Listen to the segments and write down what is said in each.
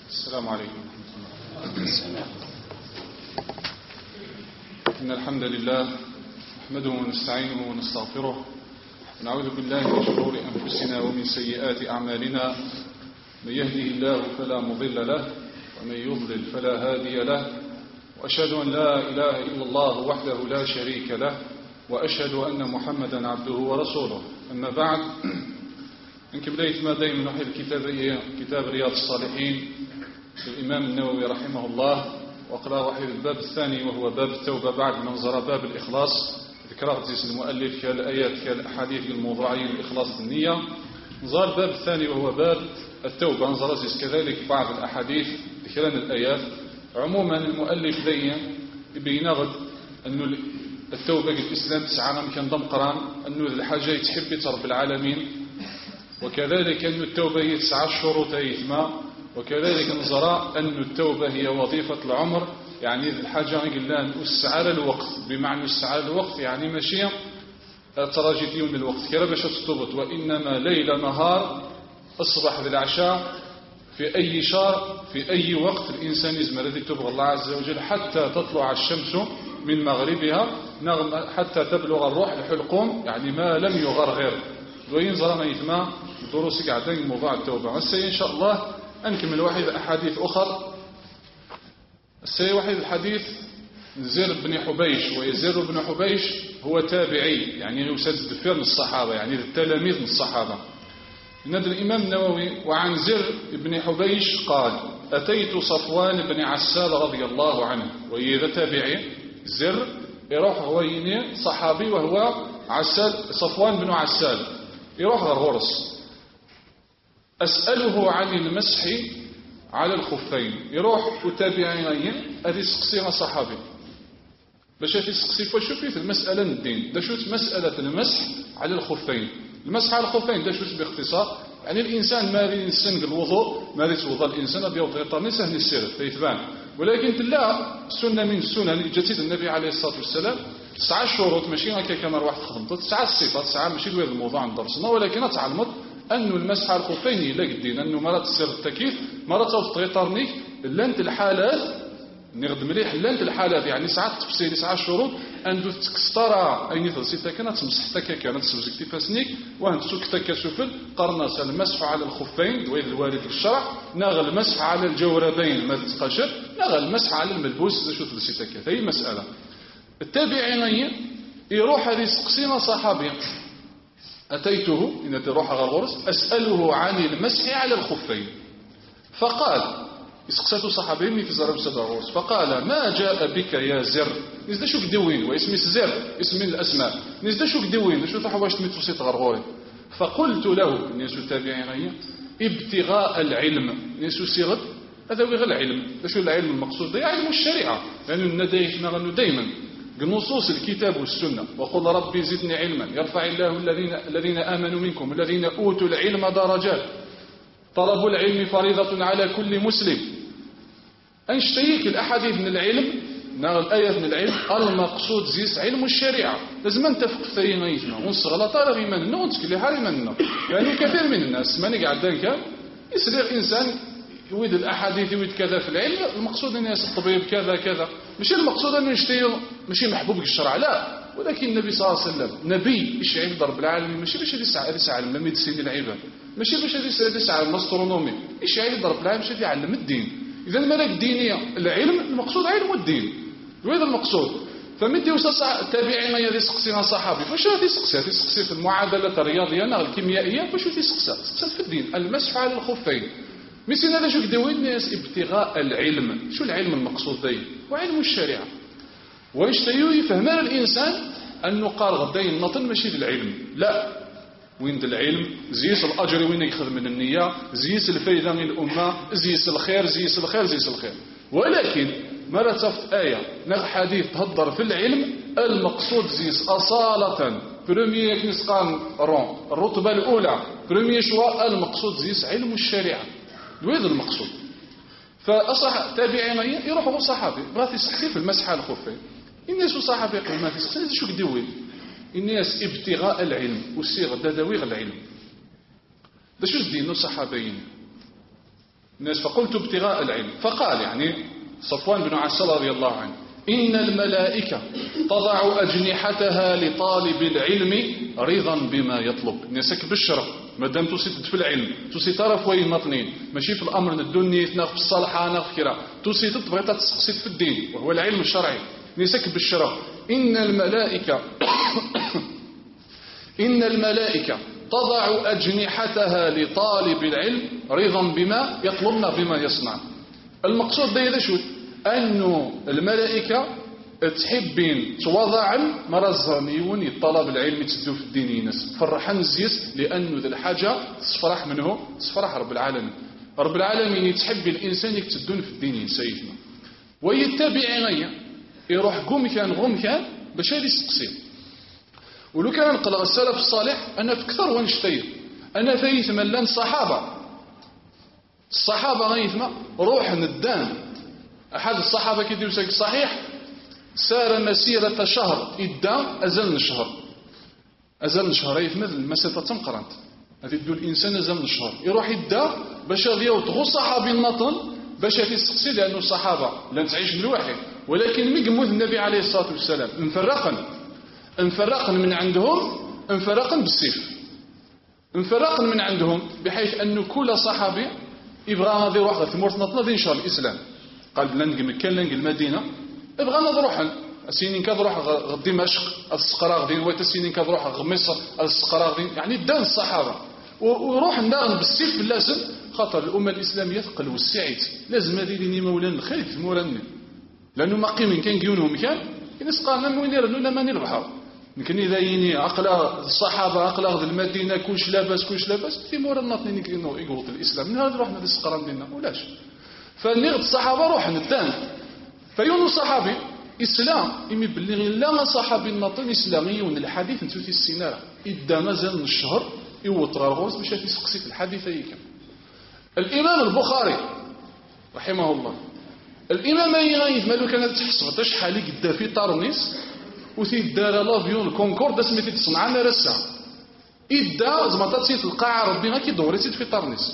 السلام عليكم ورحمة الله. إن الحمد لله نحمده ونستعينه ونستغفره ونعوذ بالله من شرور أنفسنا ومن سيئات أعمالنا. من يهده الله فلا مضل له ومن يضلل فلا هادي له، وأشهد أن لا إله إلا الله وحده لا شريك له، وأشهد أن محمدا عبده ورسوله. أما بعد، إنك بداية ما دائما نحيل كتاب رياض الصالحين للإمام النووي رحمه الله، وقرأ وحيد الباب الثاني وهو باب التوبة بعد منظر باب الإخلاص. ذكرت زيس المؤلف كالآيات كالأحاديث الموضوعية لإخلاص النية. نظر الباب الثاني وهو باب التوبة، نظر زيس كذلك بعض الأحاديث ذكران الآيات. عموما المؤلف دايما يبين غد أن التوبة في الإسلام تسعى كان ضم قران أنه الحاجة يتحب رب العالمين، وكذلك أن التوبة هي 9 شروط يثمى، وكذلك نظر أن التوبة هي وظيفة العمر. يعني الحاجة قلنا نسعى الوقت، بمعنى نسعى الوقت يعني ماشي تراجي ديون الوقت كلا باش تضبط، وإنما ليل نهار الصباح بالعشاء في أي شهر في أي وقت الإنسان يزمر الذي تبغى الله عز وجل حتى تطلع الشمس من مغربها حتى تبلغ الروح الحلقوم، يعني ما لم يغرغر. وينظر ما يثمى دروس قاعدين موضوع التوبة. والسي إن شاء الله أنكمل واحد أحاديث أخر. السي واحد الحديث زر بن حبيش، ويزر بن حبيش هو تابعي، يعني يسد فيه من الصحابة، يعني التلاميذ من الصحابة. نادى الإمام النووي وعن زر بن حبيش قال: أتيت صفوان بن عسال رضي الله عنه. وإذا تابعي زر يروح هو صحابي وهو عسال، صفوان بن عسال يروح غرغرس. أسأله عن المسح على الخفين. يروح وتابعين هذه سقسيها صحابي باش تسقسي فشوفي المسألة الدين دا شوت مسألة المسح على الخفين. المسح على الخفين دا شوت باختصار، يعني الإنسان ما ينسن الوضوء، ما يتوضا الإنسان بيوضي طرني سهل السير فيتبان، ولكن تلا سنة من السنن اللي جاتت النبي عليه الصلاة والسلام 9 شروط، ماشي هكا كما واحد خدمت 9 صفات 9 ماشي لهذا الموضوع عند درسنا، ولكن تعلمت أنه المسح على الخفين إلا قدين أنه مرات تصير التكييف مرات توطي طرنيك لانت الحالات نغد مليح لانت الحالات، يعني ساعات تفصيل 9 شروط أن تكسترى أي نثل سيتا كانت تمسح تكا كانت تسوزك تفاسنيك وأن تسوك تكا سفل قرناس المسح على الخفين دويد الوارد في الشرع، نغل المسح على الجوربين ما تتقشر، نغل المسح على الملبوس شوف سيتا كا. هي مسألة التابعين يروح هذه سقسينا صحابي. أتيته إن تروح غرغرس أسأله عن المسح على الخفين، فقال اسقسته صحابي من في زرب سبغورس، فقال: ما جاء بك يا زر؟ نزدا شو كدوين واسم الزر اسم الأسماء، نزدا شو كدوين شو تحواش تمتوسيت غرغوري. فقلت له نسو التابعين: ابتغاء العلم. نسو سيغد هذا هو غير العلم. شو العلم المقصود؟ ده علم الشريعة، لأنه الندايحنا غنو دايما بنصوص الكتاب والسنة. وقل ربي زدني علما يرفع الله الذين آمنوا منكم الذين أوتوا العلم درجات. طلب العلم فريضة على كل مسلم. أنشتيك الأحاديث من العلم الآيات من العلم المقصود زيس علم الشريعة. لازم أنت فقثين غيثنا ونصغلط على غيمان النو ونتكلي حالي مننا، لأنه كثير من الناس ماني قاعد ذلك يصير إنسان يويد الأحاديث يويد كذا في العلم، المقصود أن يصير الطبيب كذا كذا، مش المقصود أنه يشتيه ماشي محبوب الشرع، لا. ولكن النبي صلى الله عليه وسلم نبي إيش يعلم رب العالمين، ماشي باش يسعى الميديسين العباد، ماشي باش يسعى الاسترونومي، إيش يعلم رب العالمين باش يعلم الدين. إذا الملك الدينية العلم المقصود علم الدين، وهذا المقصود. فمدي وسط التابعين يسقسينا صحابي فاش تسقسي في المعادلة الرياضية الكيميائية، فاش تسقسي في الدين المسح على الخفين. مثل هذا شو كدوين الناس ابتغاء العلم. شو العلم المقصود داي؟ وعلم الشريعة. ويشتيو يفهم الإنسان أنه قال غداين نطن ماشي للعلم، لا. وين العلم زيس الأجر وين يخذ من النية، زيس الفايدة من الأمة، زيس الخير زيس الخير زيس الخير. ولكن مرة تفت آية نغ حديث تهضر في العلم المقصود زيس أصالة برمية كنسقان رون الرتبة الأولى برمية شواء المقصود زيس علم الشريعة، وهذا المقصود. فأصح تابعين يروحوا صحابي بغات يسقسي في المسح على الخفين. الناس صحابي يقول ما تسقسي شو كدوين الناس ابتغاء العلم والصيغ دادويغ العلم. ده شو دينو صحابيين الناس فقلت ابتغاء العلم. فقال يعني صفوان بن عسل رضي الله عنه: إن الملائكة تضع أجنحتها لطالب العلم رضا بما يطلب. الناس كبشرة مادام توصي في العلم، توصي تعرف وين مطنين، ماشي في الأمر الدنيا ناخذ في الصالحة ناخذ كرا، توصي تبغي تسقسي في الدين وهو العلم الشرعي. الناس كبشرة إن الملائكة إن الملائكة تضع أجنحتها لطالب العلم رضا بما يطلبنا بما يصنع. المقصود ده شو؟ أنه الملائكة تحبين توضع مرزانيون يطلب العلم تسدو في الدين ناس فرحان زيس لأنه ذا الحاجة تفرح منه تفرح رب العالمين. رب العالمين يتحب الإنسان يكتدون في الدين سيدنا ويتبع غير يروح قوم كان باش هذه يسقسي. ولو كان نقرأ السلف الصالح أنا في كثر ونشتيه أنا فايت ملان الصحابة غيثما روح ندان. أحد الصحابة كيدير صحيح سار مسيرة شهر إدى أزل الشهر يثمثل المسافة تنقرنت هذه تقول الإنسان أزل الشهر يروح إدى باش يضيو تغو صحابي النطن باش يسقسي لأنه الصحابة لن تعيش من واحد ولكن مقموذ النبي عليه الصلاة والسلام انفرقا من عندهم انفرقا بالسيف انفرقا من عندهم بحيث أن كل صحابي يبغى غادي يروح ثمورت نطنا دي نشر الإسلام قال لنق مكة لنق المدينة يبغى نروح السنين كتروح دمشق السقرا غدين ويت السنين كتروح مصر السقرا غدين يعني دان الصحابة وروح ندان بالسيف لازم خاطر الأمة الإسلامية ثقل والسعيد لازم هذه لي مولان الخير في موراني لأنه ما قيمين كان جيونهم كان ينسقانا من وين يرنونا ما نربحوا يمكن إذا يني أقلا الصحابة أقلا المدينة كلش لاباس في مورا الناطنين يقولوا الإسلام من هذا روحنا للسقرا دينا ولاش فنغد الصحابة روح ندان فيونو صحابي إسلام إمي بلغي لا صحابي الناطن إسلامي ون الحديث نتوتي السينارة إدا مازال الشهر يوط غرغوز باش يسقسي في الحديث هيك. الإمام البخاري رحمه الله الإمام أيغايث مالو كانت تحسب شحال قدا في طارنيس وثي دار لافيون الكونكورد سميتي تصنعنا رسا إدا زعما تسيت القاعة ربي غا كيدوري في طارنيس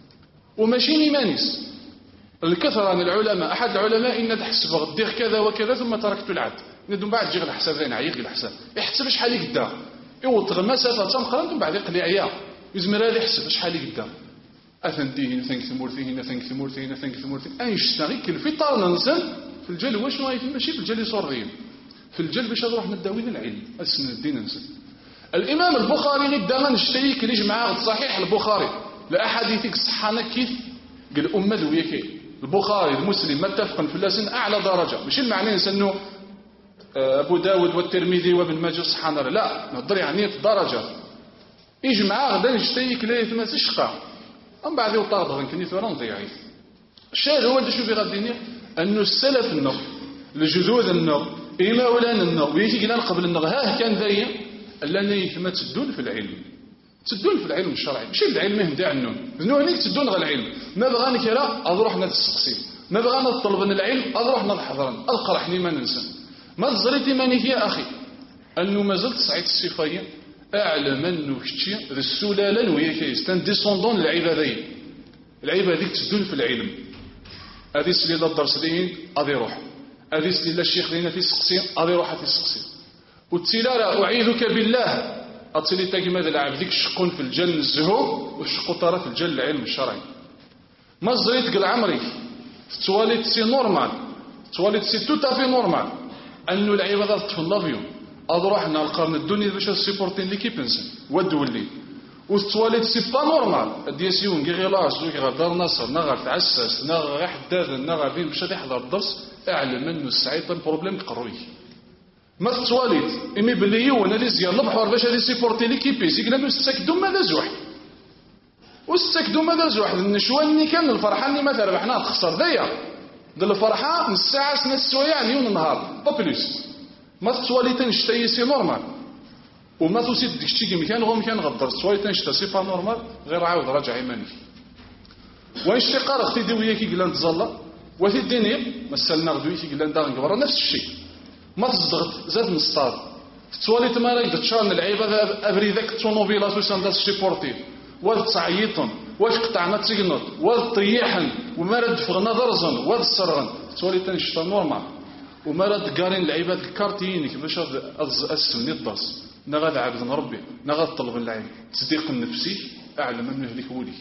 وماشي إيمانيس. الكثرة من العلماء أحد العلماء إن تحسب غدير كذا وكذا ثم تركت العد ندم بعد جيغ الحساب ذين عيق الحساب يحسب شحال قدا يوطغ مسافة تمخرا ثم بعد يقلي عيا يزمر هذا يحسب شحال قدا أثنديه نثنك ثمورثيه نثنك ثمورثيه نثنك ثمورثيه أينشتغل كل في طار ننسل في الجل واش ماشي في الجل صورغين في الجل باش نروح نداوين العلم أسن الدين ننسل. الإمام البخاري غدا نشتريك ليج معاه صحيح البخاري لأحاديثك صحانا كيف قال أمة ذويكي البخاري المسلم متفقا في اللسن أعلى درجة مش المعنى أنه أبو داود والترمذي وابن ماجه سبحان الله لا نهضر يعني في درجة يجمع غدا نشتيك ليه ثم تشقى أم بعد يوطاض غنكني ثوران ضيعي. الشاهد هو اللي شوفي غاديني أنه السلف النغ الجذوذ النغ إما ولان النغ ويجي قلان قبل النغ ها كان ذي ألا ثم تسدون في العلم تسدون في العلم الشرعي ماشي العلم مهدى عنه ذنونيك تسدون غير العلم ما بغاني كرا أضروح نتسقسي ما بغانا نطلب العلم أضروح نضحضرا ألقرحني ما ننسى ما تزريتي ماني يا أخي أنه ما زلت سعيد الصفاية أعلم أنه كتشي ذي السلالة وهي كيستان ديسوندون العبادية تسدون في العلم هذه سليلة الدرس لين أذي روح هذه سليلة الشيخ لين في سقسي أذي روح في سقسي والتلالة أعيذك بالله أتصلي تاكي ماذا العبد ديك شقون في الجل الزهو والشقو طرا في الجل العلم الشرعي ما زريت قل عمري تواليت سي نورمال تواليت سي توتافي نورمال أنه العبادة تطفل لافيون أضروحنا القرن الدنيا باش سيبورتين ليكيب نسن ودولي والتواليت سي با نورمال ديسيون كي غيلاص وكي دار نصر نغر تعسس نغر حداد نغر فين باش يحضر الدرس اعلم أنه السعيد بروبليم قروي ما التواليت إمي بليو أنا لي زيان البحور باش هذي سيبورتي ليكيبي سيقنا نستكدو ماذا زوح واستكدو ماذا زوح النشواني كان الفرحاني ما تربحنا تخسر ذيا دل الفرحة من الساعة سنة السوية نيون النهار بابليس ما التواليت نشتي سي نورمال وما توسيد ديك الشيء مكان غو مكان غدر التواليت نشتا سي با نورمال غير عاود راجع يماني وينشتي قارغ تيدي وياكي قلان تزلا وفي الدنيا مسالنا غدوي كي قلان داغن قبرا نفس الشيء ما تصدغت زاد نصطاد التواليت ما راك تشارن العيبه افري ذاك الطوموبيلات وساندات سيبورتيف وتعيطن واش قطعنا تيقنط والطيحن وما رد فغنا درزن والصرغن تولي تنشطا نورمال وما رد قارين العباد الكارتيين باش اسمني الدرس نغاد عبد ربي نغاد طلب العلم تصديق النفسي اعلى من مهلك ولي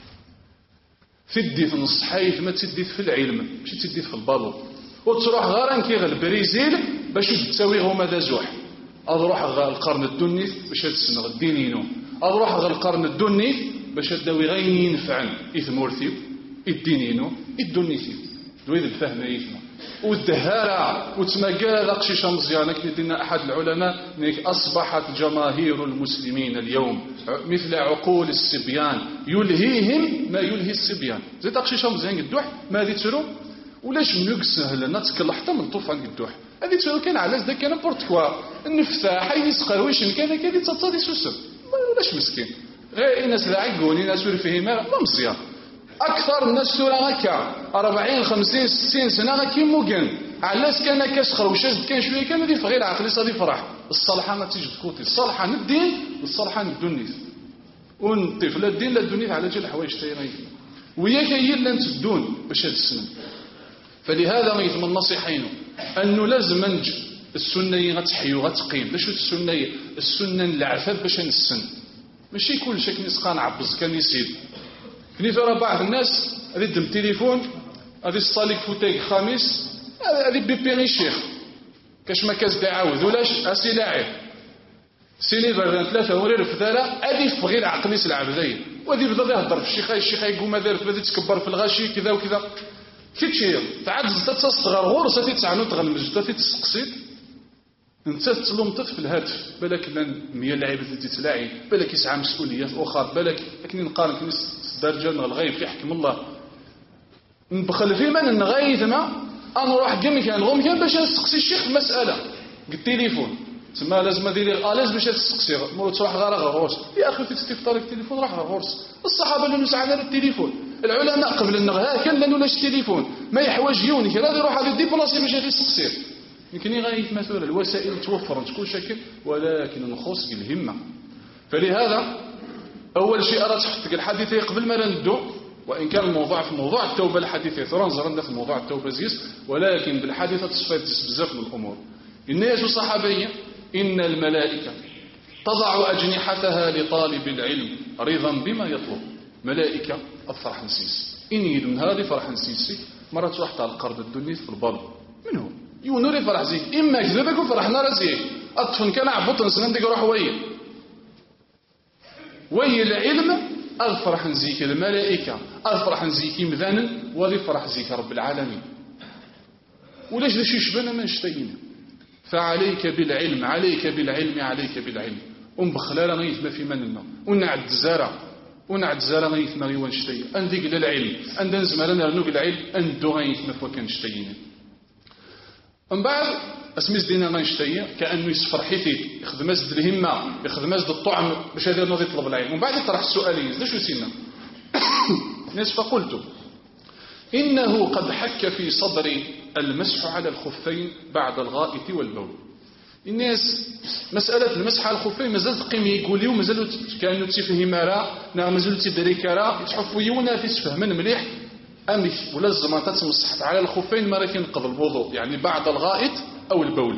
تدي في الصحايف ما تدي في العلم ماشي تدي في البالو وتروح غير كي غير البريزيل باش تساوي هما ذا زوح اروح غير القرن الدنيث باش تسنغ الدينينو اروح غير القرن الدنيث باش تداوي غير ينفعن اثمورثيو الدينينو الدنيثيو دويد الفهم يثمر والدهارة وتمقال قشيشة مزيانة كنا أحد العلماء أصبحت جماهير المسلمين اليوم مثل عقول الصبيان يلهيهم ما يلهي الصبيان زي قشيشة مزيان قدوح ما هذه ترو ولاش نقص لنا تكل حتى من طوفان قدوح هذه ترو كان على ذاك كان بورتكوا النفتاح يسقر ويش كان كذي تصادي سوسر ولاش مسكين غير ناس العقون ناس فيهم ما مزيان أكثر الناس سورة هكا 40 50 60 سنة هكا موجن علاش كان كسخر وشاز كان شوية كان هذه غير عقلي صادي فرح الصالحة ما تيجي تكوتي الصالحة الدين والصالحة الدنيا ونطيف لا الدين لا الدنيا على جال الحوايج تايرين وياك هي اللي نتدون باش هاد السنة فلهذا ما يثم النصيحين أنه لازم نج السنة غتحيو غتقيم باش السنة العفاف باش نسن ماشي كل شيء كنسقان عبز كان يسيد كني ترى بعض الناس هذه دم تليفون هذه الصاليك فوتيك خامس هذه بيبيغي شيخ كاش ما كاز دعاوذ ولاش اسي لاعب سيني بردان ثلاثة ورير في ثلاثة هذه في غير عقلي العبدية وهذه بدا يهضر في الشيخ يقول ما دارت بدا تكبر في الغاشي كذا وكذا كيتشي تعجز تصغر غرصة تتعنو تغلمج تتسقسيت انت تلومطت في الهاتف بالك لان 100 لعيبه اللي تتلاعب بالك يسعى مسؤوليات اخرى بالك لكن نقارن كني درجه الغيب في حكم الله نبخل في من نغيث ما انا نروح كم كان غوم كان باش نسقسي الشيخ في مساله بالتليفون تما لازم ندير الاز باش تسقسي مو تروح غير غورس يا اخي تستفطر التليفون راح غورس الصحابه اللي نسعنا للتليفون العلماء قبل النغها كان لانه لاش التليفون ما يحواج يوني كذا يروح هذا ديبلاسي باش يسقسي يمكن غاية مثلا الوسائل توفرت كل شكل ولكن نخص الهمة فلهذا أول شيء أردت تحط الحديثة قبل ما ندو وإن كان الموضوع في موضوع التوبة الحديثة ترانزرنا في موضوع التوبة زيس ولكن بالحديثة تصفيت بزاف من الأمور الناس الصحابية إن الملائكة تضع أجنحتها لطالب العلم رضا بما يطلب ملائكة الفرح نسيس إن يدن هذه فرح نسيسي مرة تروح على القرد الدنيا في البر من هو يونوري فرح زيك إما كذبك وفرحنا رزيك أطفن كان عبطن سنندك روح وي العلم الفرح نزيك الملائكة الفرح نزيك مذانا وذي فرح زيك رب العالمين ولاش ليش يشبنا ما نشتينا فعليك بالعلم عليك بالعلم عليك بالعلم بخلال غيث ما في مننا ونعد زارة غيث ما غيوان شتي أنديك للعلم أن نزمرنا لنوك العلم أندو غيث ما فوكان شتينا من بعد اسميز دينا ما نشتيه كانه يصفر حيثي يخدم مسجد الهمه يخدم مسجد الطعم باش هذا نوض يطلب العلم ومن بعد يطرح السؤالين ليش وسينا ناس فقلت انه قد حك في صدري المسح على الخفين بعد الغائط والبول الناس مساله المسح على الخفين مازال تقيم يقولوا مازال كانوا تفهم راه مازال تدريك راه تحفوا يونا في تفهم مليح أمي ولازم تتمسح على الخفين مرة قبل الوضوء يعني بعد الغائط أو البول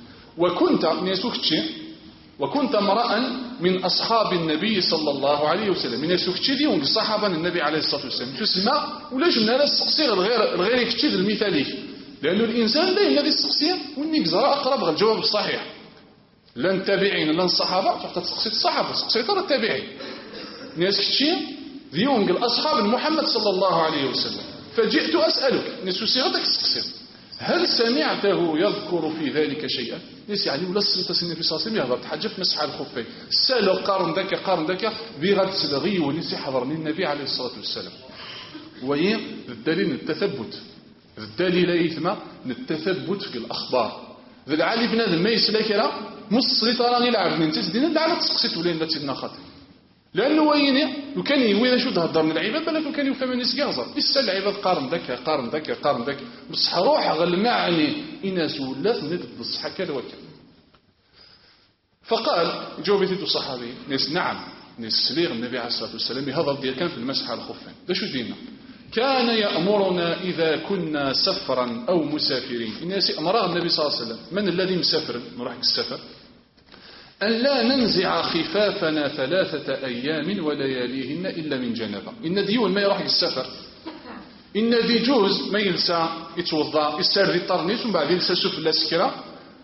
وكنت امرأ من أصحاب النبي صلى الله عليه وسلم من يسوكتشي ديون الصحابة النبي عليه الصلاة والسلام تسمى ولاش من هذا السقسير الغير يكتشي المثالي لأنه الإنسان لا ينادي السقسير والنكزراء أقرب غير الجواب الصحيح لا التابعين لا الصحابة تحت تسقسي الصحابة تسقسي ترى التابعين ناس كتشي ديون الأصحاب محمد صلى الله عليه وسلم فجئت أسألك نسو صيغتك السقسير هل سمعته يذكر في ذلك شيئا ليس يعني ولا السلطة سنة في صلى الله عليه وسلم يهضر تحجف مسح على الخفين سألوا قارن ذاك بغد سلغي ونسي حضرني النبي عليه الصلاة والسلام وهي الدليل التثبت الدليل يثمى التثبت في الأخبار ذا العالي بنادم ما يسلك راه مصري ترى يلعب من تسدين الدعوة تسقسيت ولين لا تسدنا خاطر لأنه وين لو كان يوي شو تهضر من العباد بالك لو كان يفهم الناس يهضر يسال العباد قارن ذاك بصح روح غلمعني إناس ولات ندب بصح كذا وكذا فقال جاوبت الصحابي ناس نعم نسليغ النبي عليه الصلاة والسلام يهضر ديال كان في المسح على الخفين. دا شو دينا كان يأمرنا إذا كنا سفرا أو مسافرين. الناس أمر النبي صلى الله عليه وسلم من الذي مسافر نروح السفر أن لا ننزع خفافنا 3 أيام ولياليهن إلا من جنابة. إن ديول ما يروح السفر إن ذي جوز ما يلسى يتوضا يسار ذي طرنيس ومن بعد يلسى سفل السكرة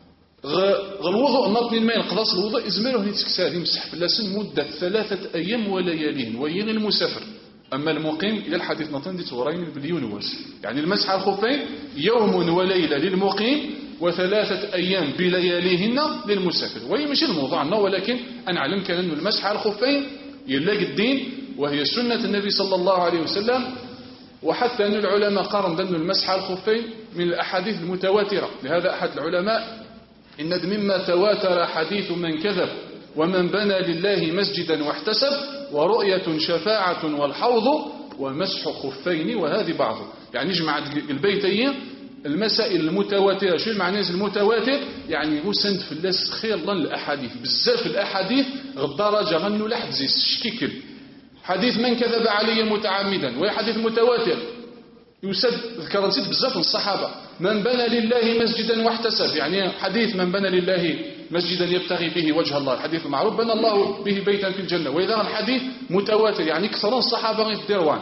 الوضوء نطني الماء القضاص الوضوء إزماله يتكسى يمسح في اللسن مدة 3 أيام ولياليهن وين المسافر. أما المقيم إلى الحديث نطن دي تورين باليون واس يعني المسح على الخفين يوم وليلة للمقيم و3 أيام بلياليهن للمسافر. وهي مش الموضوع ولكن أنا علم كان أن المسح على الخفين يلاقي الدين وهي سنة النبي صلى الله عليه وسلم. وحتى أن العلماء قارن أن المسح على الخفين من الأحاديث المتواترة. لهذا أحد العلماء إن مما تواتر حديث من كذب ومن بنى لله مسجدا واحتسب ورؤية شفاعة والحوض ومسح خفين وهذه بعضه. يعني جمع البيتين المسائل المتواترة. شو المعنى المتواتر؟ يعني هو سند في اللاس خير الله الأحاديث بزاف الأحاديث غدرجة غنو لحد زيس شكيكل حديث من كذب علي متعمدا وهي حديث متواتر يسد ذكر نسيت بزاف من الصحابة. من بنى لله مسجدا واحتسب يعني حديث من بنى لله مسجدا يبتغي به وجه الله الحديث المعروف بنى الله به بيتا في الجنة. وإذا الحديث متواتر يعني كثر الصحابة يديروان.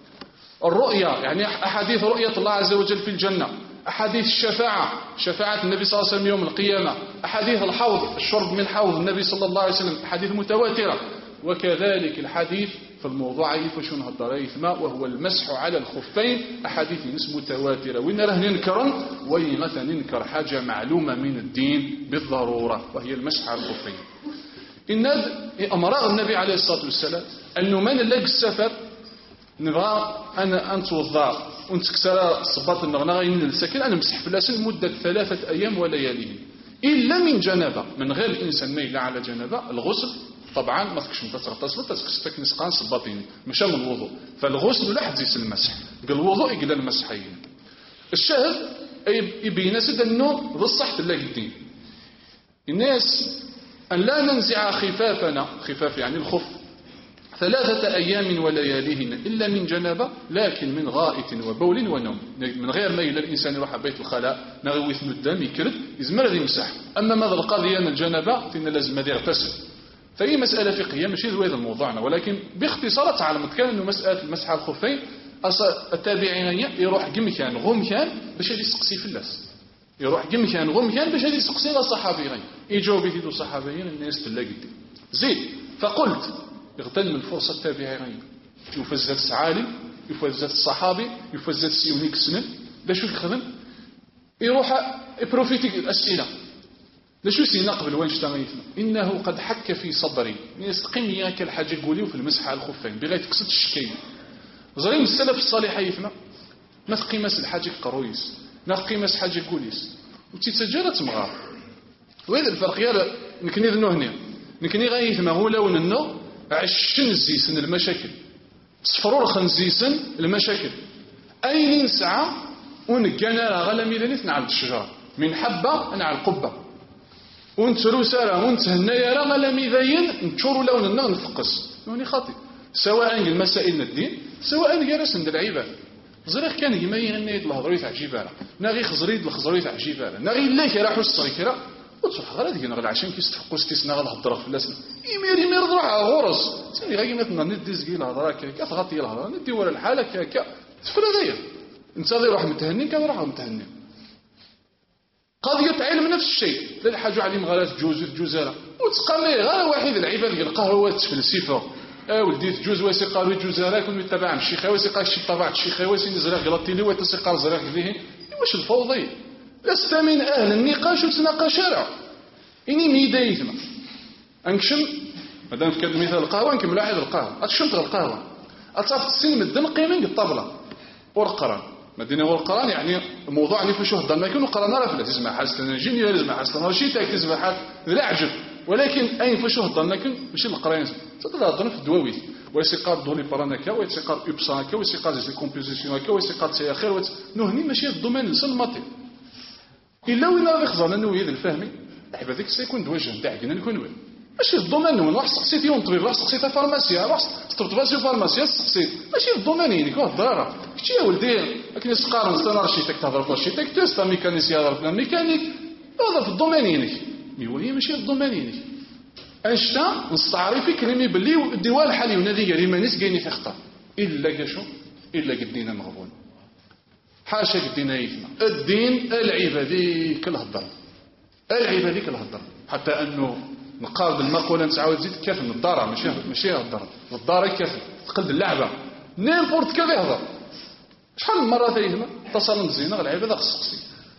الرؤيا يعني أحاديث رؤية الله عز وجل في الجنة. أحاديث الشفاعة شفاعة النبي صلى الله عليه وسلم يوم القيامة. أحاديث الحوض الشرب من حوض النبي صلى الله عليه وسلم أحاديث متواترة. وكذلك الحديث في الموضوع يفشو نهضر يثما وهو المسح على الخفين أحاديث نس متواترة. وإن راه ننكرا وين مثلا ننكر حاجة معلومة من الدين بالضرورة وهي المسح على الخفين. إن أمر النبي عليه الصلاة والسلام أنه من لقى السفر نبغى أنا أنتوضا ونتكسر صباط النغنى السكن أنا مسح في اللسن مدة 3 أيام ولياليه إلا من جنابة. من غير الإنسان ميل على جنابة الغسل طبعا ما تكش انت تغتسل تكش نسقان صباطين مشى من الوضوء. فالغسل لا حد يسل المسح قال الوضوء يقل المسحين. الشاهد يبين سد انه بالصح تلاقي الدين الناس ان لا ننزع خفافنا خفاف يعني الخف 3 أيام ولياليهن إلا من جنابة لكن من غائط وبول ونوم. من غير ما إلا الإنسان يروح بيت الخلاء نغوث الدم يكرد يزمر يمسح. أما ماذا القضية الجنابة فإن لازم يغتسل. فهي مسألة فقهية ماشي هذا موضوعنا ولكن باختصار تعلمت كان أنه مسألة المسح على الخفين التابعين يروح قمكان غمكان باش يسقسي في اللاس يروح قمكان غمكان باش يسقسي الصحابيين يجاوب يدو صحابيين الناس تلاقي زيد. فقلت يغتنم الفرصة التابعين يفزت السعالي يفزت الصحابي يفزت السيونيك سنن لا شو يخدم يروح بروفيتي الأسئلة لا شو سينا قبل وين اشتغيتنا إنه قد حك في صدري يستقيم ياك الحاجة قولي وفي المسح على الخفين بغاية تقصد الشكاية. زريم السلف الصالح يفنا ما تقيمس الحاجة قرويس ما تقيمس حاجة قوليس وتتسجل تمغار. وهذا الفرق يا نكني ذنو هنا نكني غايثنا هو لون النو عشن الزيسن المشاكل صفرور خنزيسن المشاكل أي نسعى ونقنا غلا ميلانيت نعرض الشجرة من حبة نعرض القبة ونترو سارة ونتهنى يرى غلا ميذين نتشوروا لون النغ نفقس يعني خاطئ سواء المسائل الدين سواء جالس عند العباد. زريخ كان يمين النيت الهضريت عجيبة ناغي خزريد الخزريت عجيبة ناغي ليك راح وصري كرا وتصح غير هذيك نغل عشان كيستحقوا ستيسنا غل هضره في اللسن يمير ضرع غرس سيري غير نتنا ندي زقي الهضره كا تغطي الهضره ندي ولا الحاله كا تفرا داير انت غير روح متهنين كان روح متهنين. قضيه علم نفس الشيء لا الحاجه عليهم غلات جوزاره وتقامي غير واحد العباد القهوات في السيفه ولدي تجوز وسيقالوا جوزاره كون يتبع الشيخ وسيقال الشيخ طبعت الشيخ وسين زرق غلطي لي وتسيقال زرق فيه واش الفوضى لست من أهل النقاش وتناقش شارع إني ميدايتنا أنكشم مادام كان مثال القهوة نكمل واحد القهوة أتشمت القهوة أتصف السن مدن قيمين الطبلة والقران مدينة والقران يعني الموضوع اللي فيه هضرنا يكون القران راه فلاس يسمع حسن الجنيه يسمع حسن رشيد تسمع حال لا عجب ولكن أين فيه هضرنا كن ماشي القران تقدر هضرنا في الدواويت ويسيقار دولي برانكا ويسيقار إبسانكا ويسيقار زي كومبوزيسيونكا ويسيقار تياخير نهني ماشي الدومين السلماتي إلا وين راه يخزر أنه يد الفهمي عبادك سيكون دوجه تاع قلنا نكون وين ماشي في الدومين وين. واحد سقسيت يوم طبيب، واحد سقسيت فارماسيا، واحد طبطباسي فارماسيا سقسيت، ماشي في الدومين واحد الضرر. كنتي يا ولدي لكن يسقارن سنة رشيتك تهضر في الارشيتكتور، ستا ميكانيسي يهضر في الميكانيك، هذا في الدومين مي ماشي في الدومين. أنشتا نستعرفي كلمي باللي الدول الحالي ونادي اللي مانيس كاينين في خطر إلا كاشو إلا قدينا مغبون. حاشا قدينا يثنا الدين العبادي كالهضر، العبادي كالهضر، حتى أنه نقابل المقولة نتعاود زيد كيف النضارة ماشي هضر، النضارة كيف تقلد اللعبة نيمبورت كيف يهضر. شحال من مرة تيهما اتصل مزينة العبادة خصقسي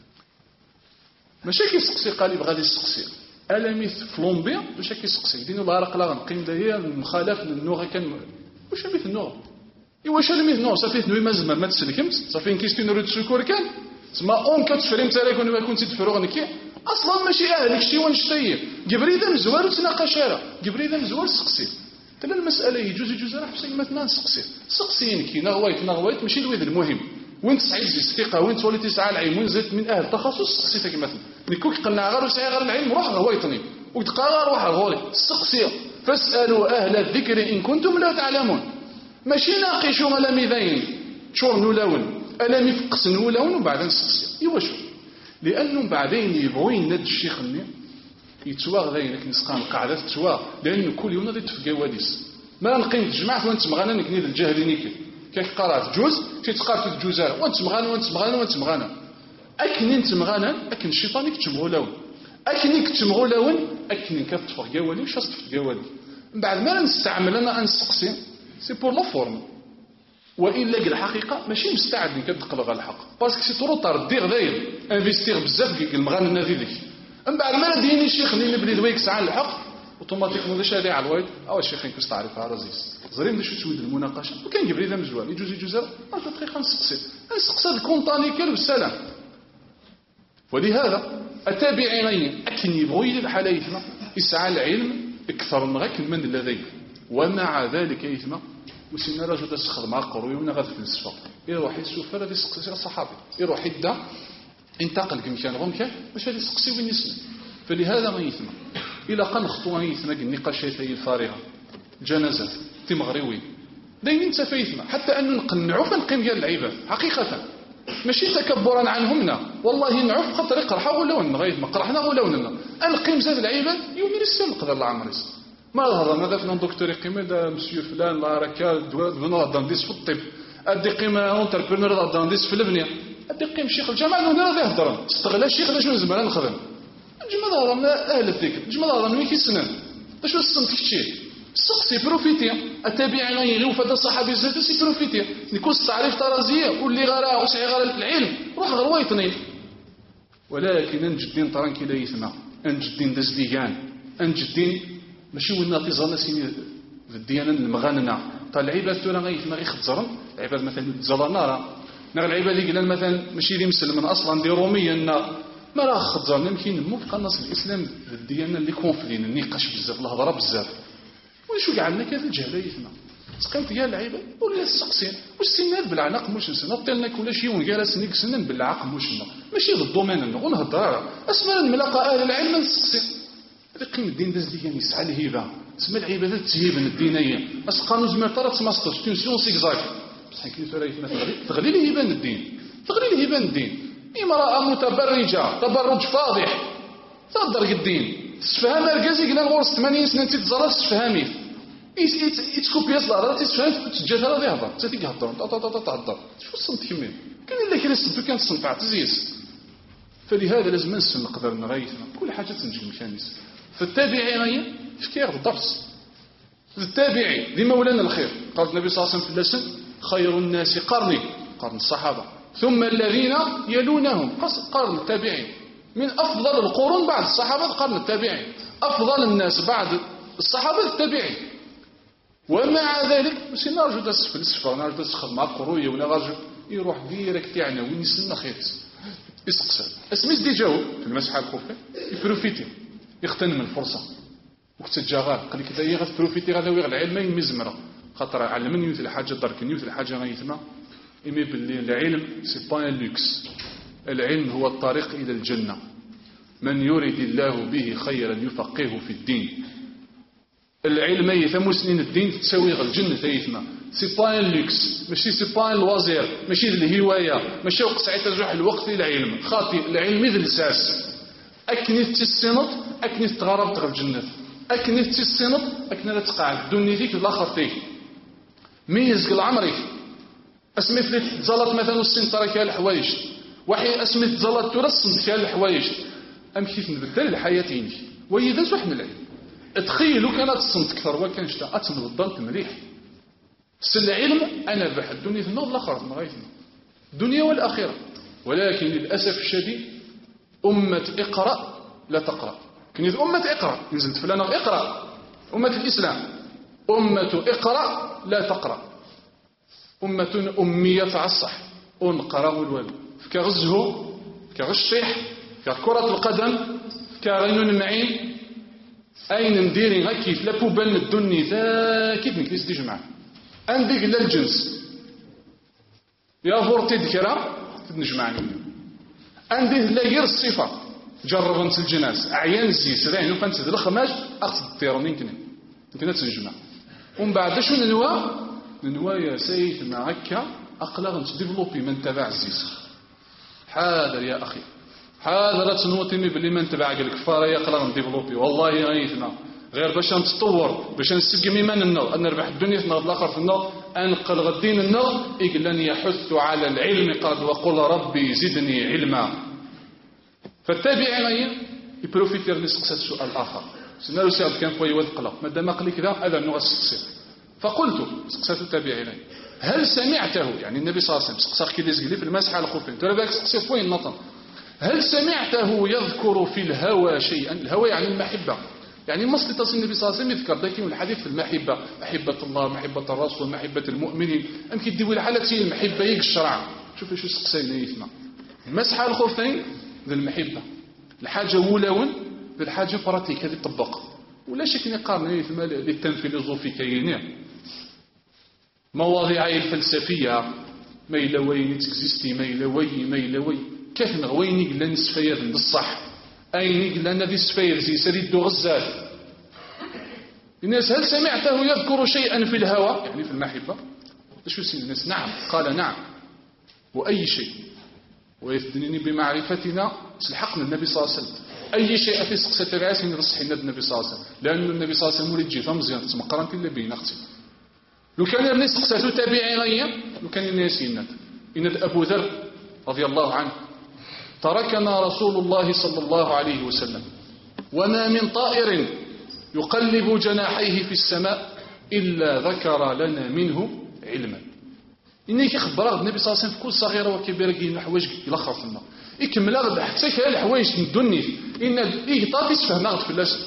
ماشي كيسقسي قالب غادي يسقسي ألميث فلومبيا واش كيسقسي دينو الله راه لا نقيم دايا المخالف للنوغه كان واش ميث النوغ واش الميث نو صافي نوي مازال ما تسلكمت صافي كيستين رود سكور كان تسمى اون كتفريم تاعك كون كنتي تفرغ نكي اصلا ماشي اهلك شي ونشتي جبريده مزوار وتناقشها جبريده مزوار سقسي تلا المساله يجوز راه حسين مثلا سقسي كي نغويت ماشي الويد المهم وين تسعي الثقه وين تولي تسعى العلم وين زدت من اهل التخصص سقسيتك مثلا نكوك قلنا غير وسعي غير العلم روح غويطني وتقى غير روح غوري سقسي فاسالوا اهل الذكر ان كنتم لا تعلمون ماشي ناقشوا على ميدين شور نولون الا مفقس نولون وبعدين نسقسي ايوا شو لانه بعدين يبغوا يند الشيخ مني يتواغ ذينك نسقان قاعده تتواغ لانه كل يوم غادي تفقى واديس ما نقيم جماعه وانت مغانا نكني الجاهلينيك كيف قرات جوز تيتقارت الجوزاء وانت مغانا اكن انت مغانا اكن الشيطان يكتمغو لون اكن يكتمغو لون اكن كتفق جوالي واش تصفق جوالي من بعد ما نستعمل انا نسقسي سي بور لا فورم والا الحقيقه ماشي مستعد كتقلق على الحق باسكو سي طرو طار دير داير انفيستيغ بزاف المغانا نادي ديك من بعد ما ديني الشيخ اللي بلي دويك ساعه الحق اوتوماتيكمون واش هذه على الوايد او الشيخ كيفاش تعرفها رزيز زريم باش تسود المناقشه وكان جبريل مزوال يجوز راه دقيقه نسقسي الكونطانيكال والسلام. ولهذا التابعين أكن يبغي الحلايثنا يسعى العلم أكثر من غير من الذي ومع ذلك يثما وسينا رجل تسخر مع قروي ونغاد في الفلسفة يروح يسوف هذا يسقسي الصحابي يروح يدا انتقل كمكان غمكان باش هذا يسقسي وين يسلم. فلهذا ما يثما إلى قن خطوة يثما النقاشات الفارغة جنازات تمغريوي دايمين تفايثنا حتى أن نقنعوا فنقيم ديال العباد حقيقة ماشي تكبرا عنهمنا والله نعرف خاطر يقرحوا ولا نغيث ما قرحنا ولا وننا القيم زاد العباد يوم يرسل نقدر الله عمريس ما هذا ماذا فلان دكتور يقيم هذا مسيو فلان لا راك دون دانديس في الطب ادي قيمه اونتربرونور دانديس في البنيه ادي قيم شيخ الجامعه ولا غادي يهضر استغل الشيخ باش نزمر نخدم الجمال هذا من اهل الذكر الجمال هذا من كيسنن باش الصنف كتشي سقسي بروفيتي التابعين يغيو فهذا الصحابي زاد سي بروفيتي نكون التعريف طرازيه واللي غرا وسعي غرا العلم روح غير ويطني ولكن انجدين طرانكيلا يثنا انجدين دزديان انجدين ماشي وين تيزانا سيني في الديانه المغاننا طال العباد ترى غيثنا غير خزرن العباد مثلا تزالنا راه العباد اللي قلنا مثلا ماشي اللي مسلمين اصلا دي روميا ما راه خزرنا يمكن موفق الناس الاسلام في الديانه اللي كونفلين النقاش بزاف الهضره بزاف وشو قعدنا كذا الجهليتنا سقمت قال العيبه ولا السقسين والسناد بالعناق مش نسنا طلنا كل شيء ونجالس نكسن بالعقل مش ماشي ضد الدومين ونهضر اسمع الملاقه اهل العلم نسقسي هذا قيم الدين داز ديال يسعى الهبه اسمع العبادات تهيبن الدينيه اسقانو زمر طرات ماستر ستونسيون سيكزاك بصح كيف راه تغلي الهبان الدين تغلي الهبان الدين امراه متبرجه تبرج فاضح تهضر الدين تفهم مركزي قلنا غورس 80 سنه تتزرع تفهمي يتكوبياس لا راه تفهم تجات راه يهضر حتى تيهضر تهضر شو الصمت كمل كاين الا كاين الصمت كان الصمت تزيس. فلهذا لازم نقدر نغيثنا كل حاجه تنجي مكانيس فالتابعين فكير الدرس التابعي لمولانا الخير قال النبي صلى الله عليه وسلم في اللسن خير الناس قرني قرن الصحابه ثم الذين يلونهم قرن التابعين من أفضل القرون بعد الصحابة القرن التابعين أفضل الناس بعد الصحابة التابعين. ومع ذلك مش نرجو داس في الفلسفة نرجو داس خدمة قروية ولا رجل يروح ديريكت يعني وين يسمى خيط يسقسى اسميس دي جاوب في المسحة الخوفة يبروفيتي يغتنم الفرصة وقت الجغال قال لك دايما غتبروفيتي غدا ويغ العلم مزمرة خاطر علمني يوث الحاجة درك يوث الحاجة غيثما إمي باللي العلم سي با ان لوكس العلم هو الطريق إلى الجنة من يريد الله به خيرا يفقهه في الدين العلم يثم سنين الدين تساوي الجنة يثما سي با ان لوكس ماشي سي با ان لوازير ماشي الهواية ماشي وقت ترجع الوقت للعلم خاطي العلم ذي الاساس اكني تسنط اكني تغرب تغرب الجنة اكني تسنط اكني لا تقعد الدنيا فيك الاخر فيك ميزك العمري اسميت لي تزلط مثلا السنتر كاع الحوايج وحي اسميت تزلط ترسم كاع الحوايج ام كيف نبدل الحياتين وإذا زوح من العلم تخيلوا كانت الصمت اكثر وكان شتا اتنضلت مليح بس العلم انا بح الدنيا في النور الاخره ما غايثنا الدنيا والاخره ولكن للاسف الشديد امه اقرا لا تقرا كنيت امه اقرا نزلت فلان اقرا امه الاسلام امه اقرا لا تقرا امه اميه على الصح ونقرا والوالد كغزه كغشيح ككره القدم كغنون معين اين نديري هكيف لا بوبان الدنيا ذا كيف نكليس دي جماعه عندك لا الجنس يا فورتي ذكرى نجمعني عندي لا غير الصفه جرب انت الجناس اعيان الزيس راهي فانت الخماج اقصد الطيرانين كنا تنجمع ومن بعد شنو ننوى يا سيدنا هكا اقلا ديفلوبي من تبع الزيس حاضر يا اخي حاضر تنوتيني باللي من تبع الكفاره يقلا نديفلوبي والله غايثنا غير باش نتطور باش نسقم ايمان النار ان نربح الدنيا في النار الاخر في النار انقل غدين النار يقلن يحث على العلم قال وقل ربي زدني علما فالتابعين يبروفيتير نسقس السؤال الاخر سنالو سياد كان فوي وذقلا مادام قال كذا هذا نوع السقسي فقلت سقسات التابعين هل سمعته يعني النبي صلى الله عليه وسلم سقسا كي لي في المسح على الخفين ترى بالك سقسي فوين النطن هل سمعته يذكر في الهوى شيئا الهوى يعني المحبه يعني مصل تصل النبي صلى الله عليه وسلم يذكر ذاك الحديث في المحبه محبه الله محبه الرسول محبه المؤمنين امكن تدوي الحاله المحبه يك الشرع شوف شو سقسينا يسمع المسح على الخفين ذي المحبه الحاجه ولون ذي الحاجه براتيك هذه تطبق ولا شك نقارن يسمى للتم فيلوزوفي كاينين مواضيع الفلسفيه ما الى وين تكزيستي ما الى وين كيف نغويني قلنا نسفير بالصح أين قلنا ذي سفير زي سريد غزال الناس هل سمعته يذكر شيئا في الهوى يعني في المحبة شو سين الناس نعم قال نعم وأي شيء ويثنيني بمعرفتنا سلحقنا النبي صلى الله عليه وسلم أي شيء في سقسة الرأس نرصحنا النبي صلى الله عليه وسلم لأن النبي صلى الله عليه وسلم ولد جيفا مزيان تسمى قرنت إلا بين أختي لو كان الناس سقسة تابعين لو كان الناس إن أبو ذر رضي الله عنه تركنا رسول الله صلى الله عليه وسلم وما من طائر يقلب جناحيه في السماء إلا ذكر لنا منه علما إنك خبر النبي صلى الله عليه وسلم في كل صغيرة وكبيرة كاين حوايج يلخر في الماء يكمل غد حتى كاين الحوايج ندني إن إيه طافيس فهمنا غد في اللاسل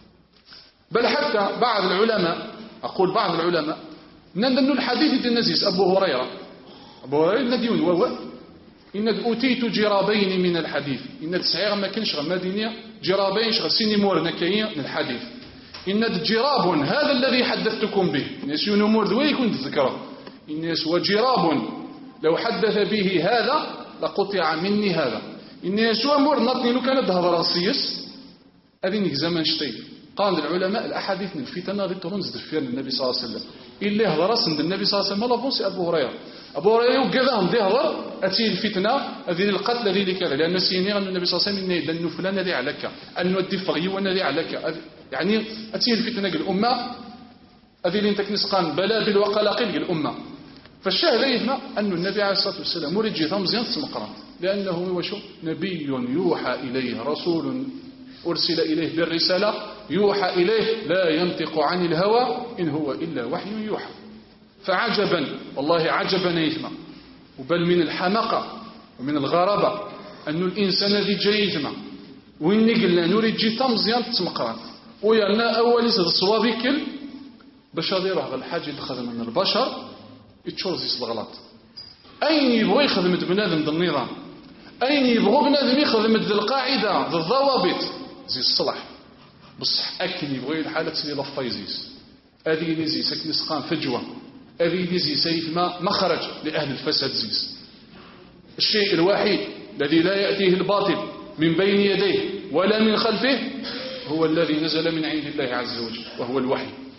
بل حتى بعض العلماء أقول بعض العلماء نندن الحديث ديال النزيز أبو هريرة نديون وهو إن أوتيت جرابين من الحديث إن تسعير ما كنش مدينة جرابين شغل سيني مورنا كاين من الحديث إن الجراب هذا الذي حدثتكم به الناس ينمور ذوي يكون تذكره الناس وجراب لو حدث به هذا لقطع مني هذا الناس ومور نطني لو كانت هذا راسيس أذينك زمان شتي قال العلماء الأحاديث من الفتن هذه ترنز دفير النبي صلى الله عليه وسلم إلا هذا راس عند النبي صلى الله عليه وسلم لا بوسي أبو هريرة أبو هريرة وكذا دهر أتي الفتنة هذه القتل هذه كذا لأن سيني أن النبي صلى الله عليه وسلم إن فلان ذي عليك أن الدفغي وأن ذي عليك يعني أتي الفتنة الأمة هذه اللي تكنسقان بلابل وقلاقل الأمة فالشاهد يهما أن النبي عليه الصلاة والسلام مريد جيثا مزيان تسمقران لأنه هو شو نبي يوحى إليه رسول أرسل إليه بالرسالة يوحى إليه لا ينطق عن الهوى إن هو إلا وحي يوحى فعجبا والله عجبا يثمى وبل من الحمقى ومن الغرابة أن الإنسان ذي جاي يثمى وإني قلنا نريد جيتا مزيان تسمقران ويالنا أول يسد الصوابي كل باش غادي يروح غا الحاج يدخل من البشر يتشور زيس الغلط أين يبغى يخدم بنادم ذا النظام أين يبغى بنادم يخدم ذا القاعدة ذا الضوابط زي الصلح بصح أكل يبغى الحالة اللي لفايزيس هذه اللي زي سكن سقان فجوة هذه اللي زي سيف ما مخرج لأهل الفساد زيس الشيء الوحيد الذي لا يأتيه الباطل من بين يديه ولا من خلفه هو الذي نزل من عند الله عز وجل وهو الوحي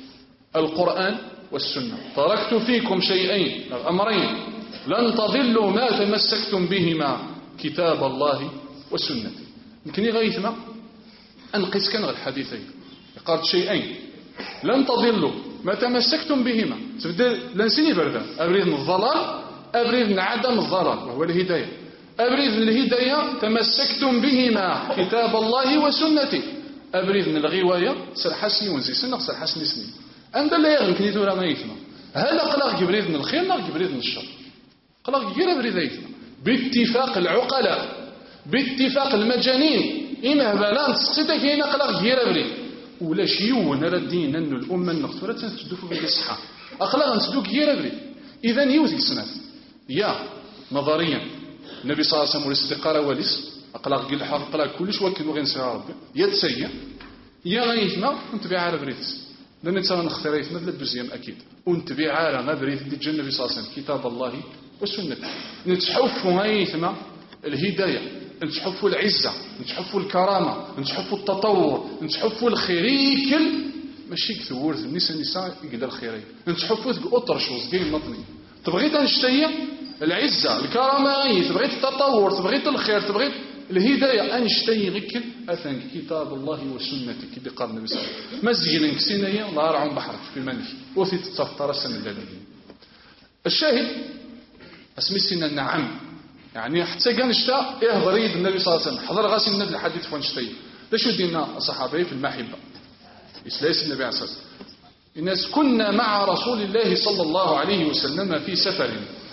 القرآن والسنة. تركت فيكم شيئين أمرين لن تضلوا ما تمسكتم بهما كتاب الله وسنتي. يمكن غيثما أنقص كان الحديثين قالت شيئين لن تضلوا ما تمسكتم بهما تبدأ لنسيني بردا أبريد من الضلال أبريد من عدم الضلال وهو الهداية. أبريد من الهداية تمسكتم بهما كتاب الله وسنتي. أبريد من الغواية سرحسني ونزي سنة سرحسني سنين عند اللي يغنك نيتو راه ما يثنى هل قلق جبريد من الخير لا جبريد من الشر قلق جير بريد يثنى باتفاق العقلاء باتفاق المجانين إما بلان تسقيتك هنا قلق جير بريد ولا شيون ردين أن الأمة النقطة تدفو في الإصحاء أخلاق نسدوك جير بريد إذن يوزي السنة يا نظريا النبي صلى الله عليه وسلم والاستقارة واليس أقلاق قل حق أقلاق كلش وكل وغين يا ربي يتسيا يا غيثنا نتبع على بريث لأن نتسوى نختار يثنا ثلاث بزيام أكيد ونتبع على غبريث دي الجنة النبي صلى الله عليه وسلم كتاب الله والسنة نتحفوا غيثنا الهداية نتحفوا العزة نتحفوا الكرامة نتحفوا التطور نتحفوا الخيريكل ماشي كثورث النساء يقدر الخيري نتحفوا أطرشوز قيم مطني تبغيت نشتية العزة الكرامة تبغيت التطور تبغيت الخير تبغيت الهداية أنشتي غيك أثنك كتاب الله وسنة كي قال النبي صلى الله عليه وسلم مزينا كسينية لا رعون بحرك في المنف وفي تتفطر السنة الليلة الشاهد اسمي سنة النعم يعني حتى كان اشتاء غريب النبي صلى الله عليه وسلم حضر غاسي النبي الحديث فانشتي ليش دينا الصحابة في المحبة إسلاس النبي عليه الصلاة والسلام الناس كنا مع رسول الله صلى الله عليه وسلم في سفر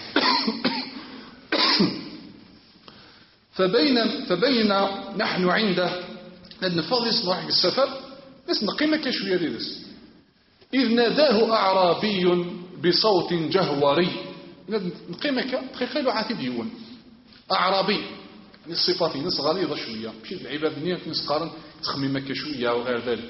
فبين نحن عنده نفضل صلاح السفر بس نقيمك شوية ليس إذ ناداه أعرابي بصوت جهوري نقيمك تخيلوا عاتي ديون أعرابي الصفات نص غليظة شوية مشي العباد نية نص قارن تخميمك شوية وغير ذلك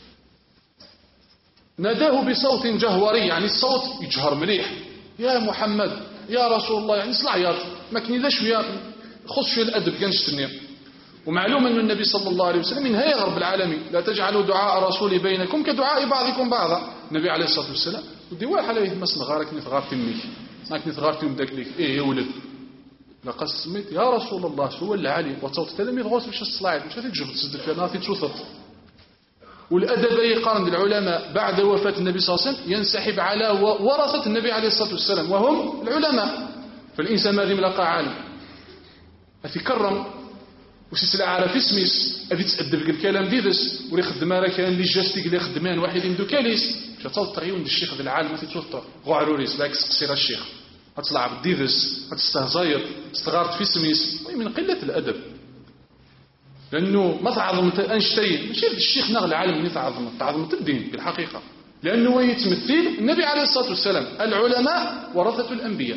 ناداه بصوت جهوري يعني الصوت يجهر مليح يا محمد يا رسول الله يعني صلعيات ما كني شوية خص شوية الأدب كنشتني ومعلوم أن النبي صلى الله عليه وسلم من هي رب العالمين لا تجعلوا دعاء رسولي بينكم كدعاء بعضكم بعضا النبي عليه الصلاة والسلام ودي واحد عليه ما صغارك نثغار تميك ما كنثغار تم داك ليك إيه يا ولد لقد سميت يا رسول الله هو العالي وتصوت تلميذ غوص باش الصلاعي مش تجبد تصدق فيها في تشوثت والأدب يقارن العلماء بعد وفاة النبي صلى الله عليه وسلم ينسحب على ورثة النبي عليه الصلاة والسلام وهم العلماء فالإنسان ماذا ملقى عالم أتكرم وسيسلا عارف اسميس أبي تأدب الكلام ديدس ولي خدمة راه كان لي جاستيك اللي خدمان واحد يمدو كاليس مش تصوت تغيون الشيخ ذا العالم تتصوت غعروريس لاك سقسير الشيخ هتطلع بالديدس هتستهزايط استغارت في سميس من قلة الأدب لأنه ما تعظمت أنشتين ماشي الشيخ نغ العالم اللي تعظمت الدين بالحقيقة لأنه يتمثل النبي عليه الصلاة والسلام العلماء ورثة الأنبياء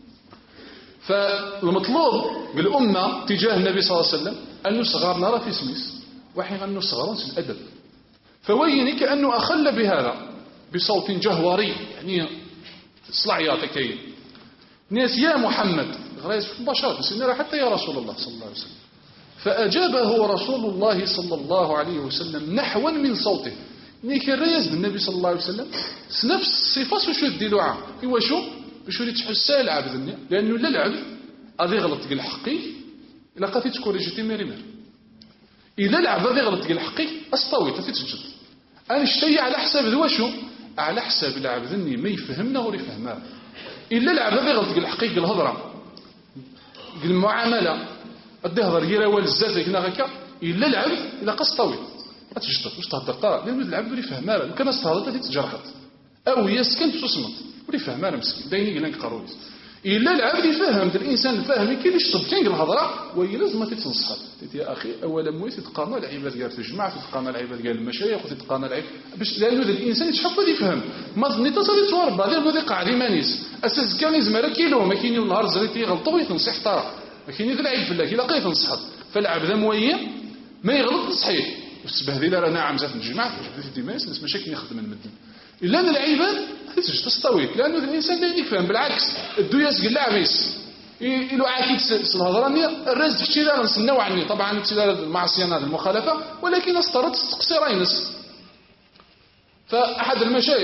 فالمطلوب بالأمة تجاه النبي صلى الله عليه وسلم أنه صغار نرى في سميس وحين أنه صغارون في الأدب فويني كأنه أخل بهذا بصوت جهوري يعني صلعيات كي ناس يا محمد غريز في البشر بس نرى حتى يا رسول الله صلى الله عليه وسلم فأجابه رسول الله صلى الله عليه وسلم نحوا من صوته نيك الرياز بالنبي صلى الله عليه وسلم نفس الصفة شو الدلوعة هو شو باش ولي تحسها العبد لأنه لا العبد غادي يغلط تقول حقي إلا قاتي تكون رجتي ميريمير إذا العبد غادي يغلط تقول حقي أستوي تتسجد أنا اشتي على حساب ذو شو على حساب العبد ما يفهمنا ولا يفهمها إلا العبد غادي يغلط تقول حقي الهضرة المعاملة أدي هضر غير أول الزاز كنا غكا إلا العبد إلا قصطوي أتجدد واش تهضر طرا لأنه العبد اللي فهمها لو كان استهضرت اللي تجرحت أو يسكن تصمت واللي فهمها مسكين دايني قلنا قرويس إلا العبد يفهم الإنسان الفاهم كي يشطب كين الهضرة وهي لازم ما تتنصحت يا أخي أولا مويت تتقانا العباد قال تجمع تتقانا العباد قال المشايخ وتتقانا العباد باش لأنه الإنسان يتحفظ يفهم ما ظني تصل يتوارب بعدين بده قاعد مانيس أساس كان يزمر كيلو ما كاين النهار زريتي غلطوا ويتنصح طرا ما كاين العيب في الله كي لقيت نصحت فالعبد مويه ما يغلط صحيح والسبهذيله راه ناعم زاد الجماعه في الدماس الناس ماشي يخدم المدن الا ان العباد تجي تستوي لانه الانسان لا يفهم بالعكس الدوياس قال عبيس إلو عاكيد الهضرانية الرز في الشيء نسناو عني طبعا المعصية هذه المخالفة ولكن استرد تقصيرينس فأحد المشايخ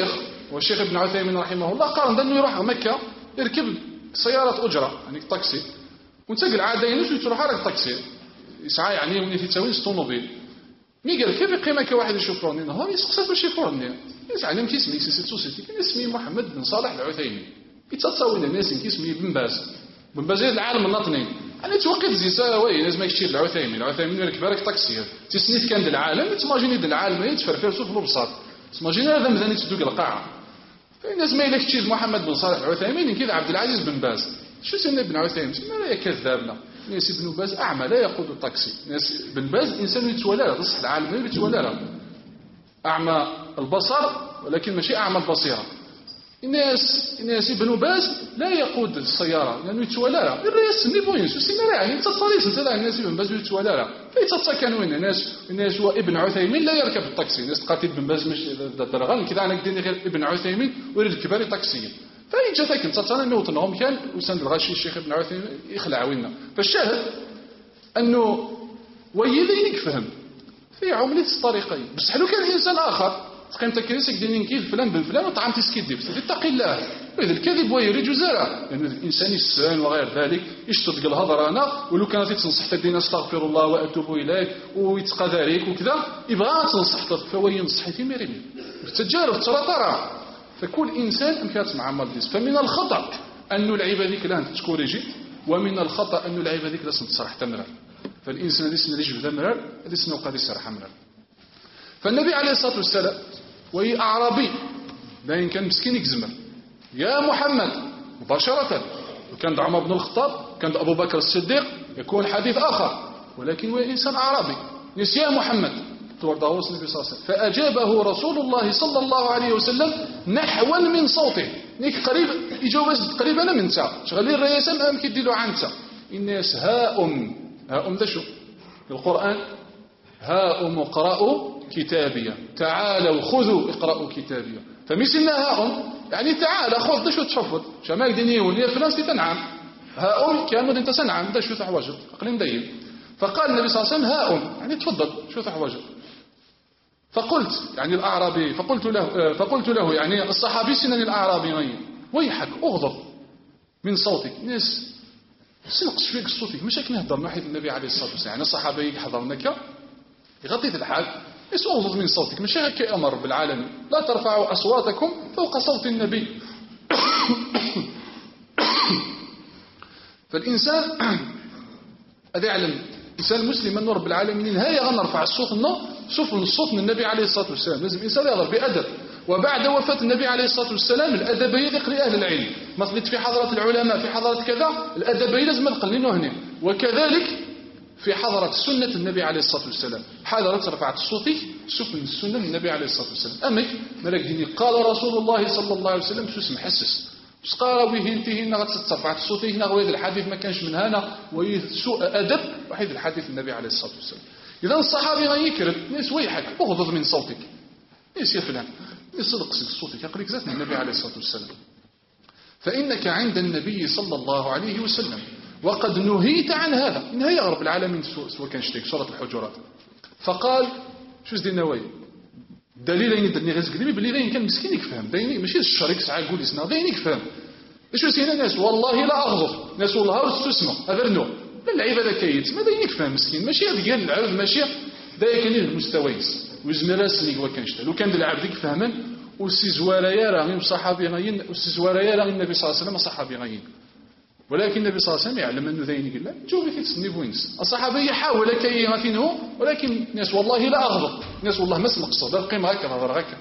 والشيخ ابن عثيمين رحمه الله قارن أنه يروح مكة يركب سيارة أجرة يعني طاكسي وانت قل عادة ينوش تروح على الطاكسي يسعى يعني وين في تساوي الطوموبيل مي قال كيف يقيم هكا واحد يشوفرني نهار يسقسى باش يفرني يسعى كيسمي سوسيتي كان اسمي محمد بن صالح العثيمين يتصاوي الناس كيسمي بن باز العالم النطني انا توقيت زيسا وي لازم يشتي العثيمين يركب بالك طاكسي تسنيت كان العالم تماجيني العالم يتفرفر في البساط تماجيني هذا مزاني تدوق القاعه فالناس ما يلك تشيل محمد بن صالح العثيمين كذا عبد العزيز بن باز شو سمي ابن عثيمين ما لا كذابنا ناس ابن باز اعمى لا يقود الطاكسي ناس بن باز انسان يتولى بصح العالم يتولى اعمى البصر ولكن ماشي اعمى البصيره الناس ابن باز لا يقود السياره لانه يتولى الرئيس ني بوين شو سمي يعني تصاريس انت الناس ابن باز يتولى فيتسكن وين الناس هو ابن عثيمين لا يركب الطاكسي الناس قاتل بن باز مش درغان كذا انا قدني غير ابن عثيمين ويركب بالي طاكسي فإن جاتك انت تصنع نوطنهم كان وسند الغاشي الشيخ ابن عثيمين يخلع وينا فالشاهد انه ويلي يفهم في عملة الطريقين بس حلو كان انسان اخر تقيم تكريسك دينين كيف فلان بن فلان وطعم تسكيدي بس اتقي الله واذا الكذب ويري جزاله لان الانسان السان وغير ذلك يشتد الهضره انا ولو كانت تنصح تدين استغفر الله واتوب اليه ويتقى ذلك وكذا يبغى تنصح فهو ينصح في ميرين التجارب ترى فكل انسان امكانات مع مالديس فمن الخطا انه العيبه ذيك لا تكوريجي ومن الخطا انه العيبه ذيك لا تصرح تمرر فالانسان اللي سنه يجبد مرر اللي سنه قاد يسرح مرر فالنبي عليه الصلاه والسلام وهي اعرابي باين كان مسكين يكزمر يا محمد مباشره وكان عمر بن الخطاب كان ابو بكر الصديق يكون حديث اخر ولكن هو انسان اعرابي يا محمد تورداوس النبي صلى الله عليه وسلم فأجابه رسول الله صلى الله عليه وسلم نحوا من صوته نيك قريب يجاوز قريب أنا من تا شغلي الرئيس أم كيديلو عنتا الناس هاؤم ذا شو القرآن هاؤم اقرأوا كتابية تعالوا خذوا اقرأوا كتابية فمثلنا هاؤم يعني تعال خذ ذا شو تحفظ شمال دينيون يا فلان تنعم هاؤم كامل انت سنعم ذا شو تحواجد أقلم دين فقال النبي صلى الله عليه وسلم هاؤم يعني تفضل شو تحواجد فقلت يعني الأعرابي فقلت له يعني الصحابي سنن الأعرابي ويحك أغضب من صوتك ناس سنقص فيك صوتك مش هيك نهضر ناحية النبي عليه الصلاة والسلام يعني الصحابي يحضرنك يغطي في الحال بس أغضب من صوتك مش هيك أمر بالعالمين لا ترفعوا أصواتكم فوق صوت النبي فالإنسان هذا يعلم إنسان مسلم أنه رب العالمين هيا غنرفع الصوت شوف الصوت من النبي عليه الصلاة والسلام لازم إنسان يضرب بأدب وبعد وفاة النبي عليه الصلاة والسلام الأدبية يقل أهل العلم مثلا في حضرة العلماء في حضرة كذا الأدبية لازم نقلنه هنا وكذلك في حضرة سنة النبي عليه الصلاة والسلام حضرة رفعت الصوت شوف من السنة النبي عليه الصلاة والسلام أمك ملك ديني قال رسول الله صلى الله عليه وسلم شو اسم حسس بس قال ويهنتي هنا غترفعت الصوت هنا وهذا الحديث ما كانش من هنا وسوء أدب وحيد الحديث النبي عليه الصلاة والسلام إذا الصحابي غيكرد ناس ويحك أغضض من صوتك ناس يا فلان صدق صوتك يقريك ذات النبي عليه الصلاة والسلام فإنك عند النبي صلى الله عليه وسلم وقد نهيت عن هذا نهي رب العالمين سوى كان شتيك سورة الحجرات فقال شو زدي النوايا دليلين يدني غير قديمي باللي غير كان مسكين يفهم دايني ماشي الشريك ساعه يقول اسنا دايني يفهم شو سينا ناس والله لا اغضب ناس والله تسمع اذرنو لا العيب هذا كيت ما دايني يفهم مسكين ماشي ديال العبد ماشي دايك كاين المستويس وزمراسني هو كانشتا لو كان العبد يفهمن والسي زواريا راه صحابي غاين والسي زواريا راه النبي صلى الله عليه وسلم صحابي غاين ولكن النبي صلى الله عليه وسلم يعلم انه ذاين يقول لا جوبي كيتسني بوينس الصحابي يحاول كي غافينه ولكن ناس والله لا اغضب ناس والله ما سمقصد القيمه هكا نظر هكا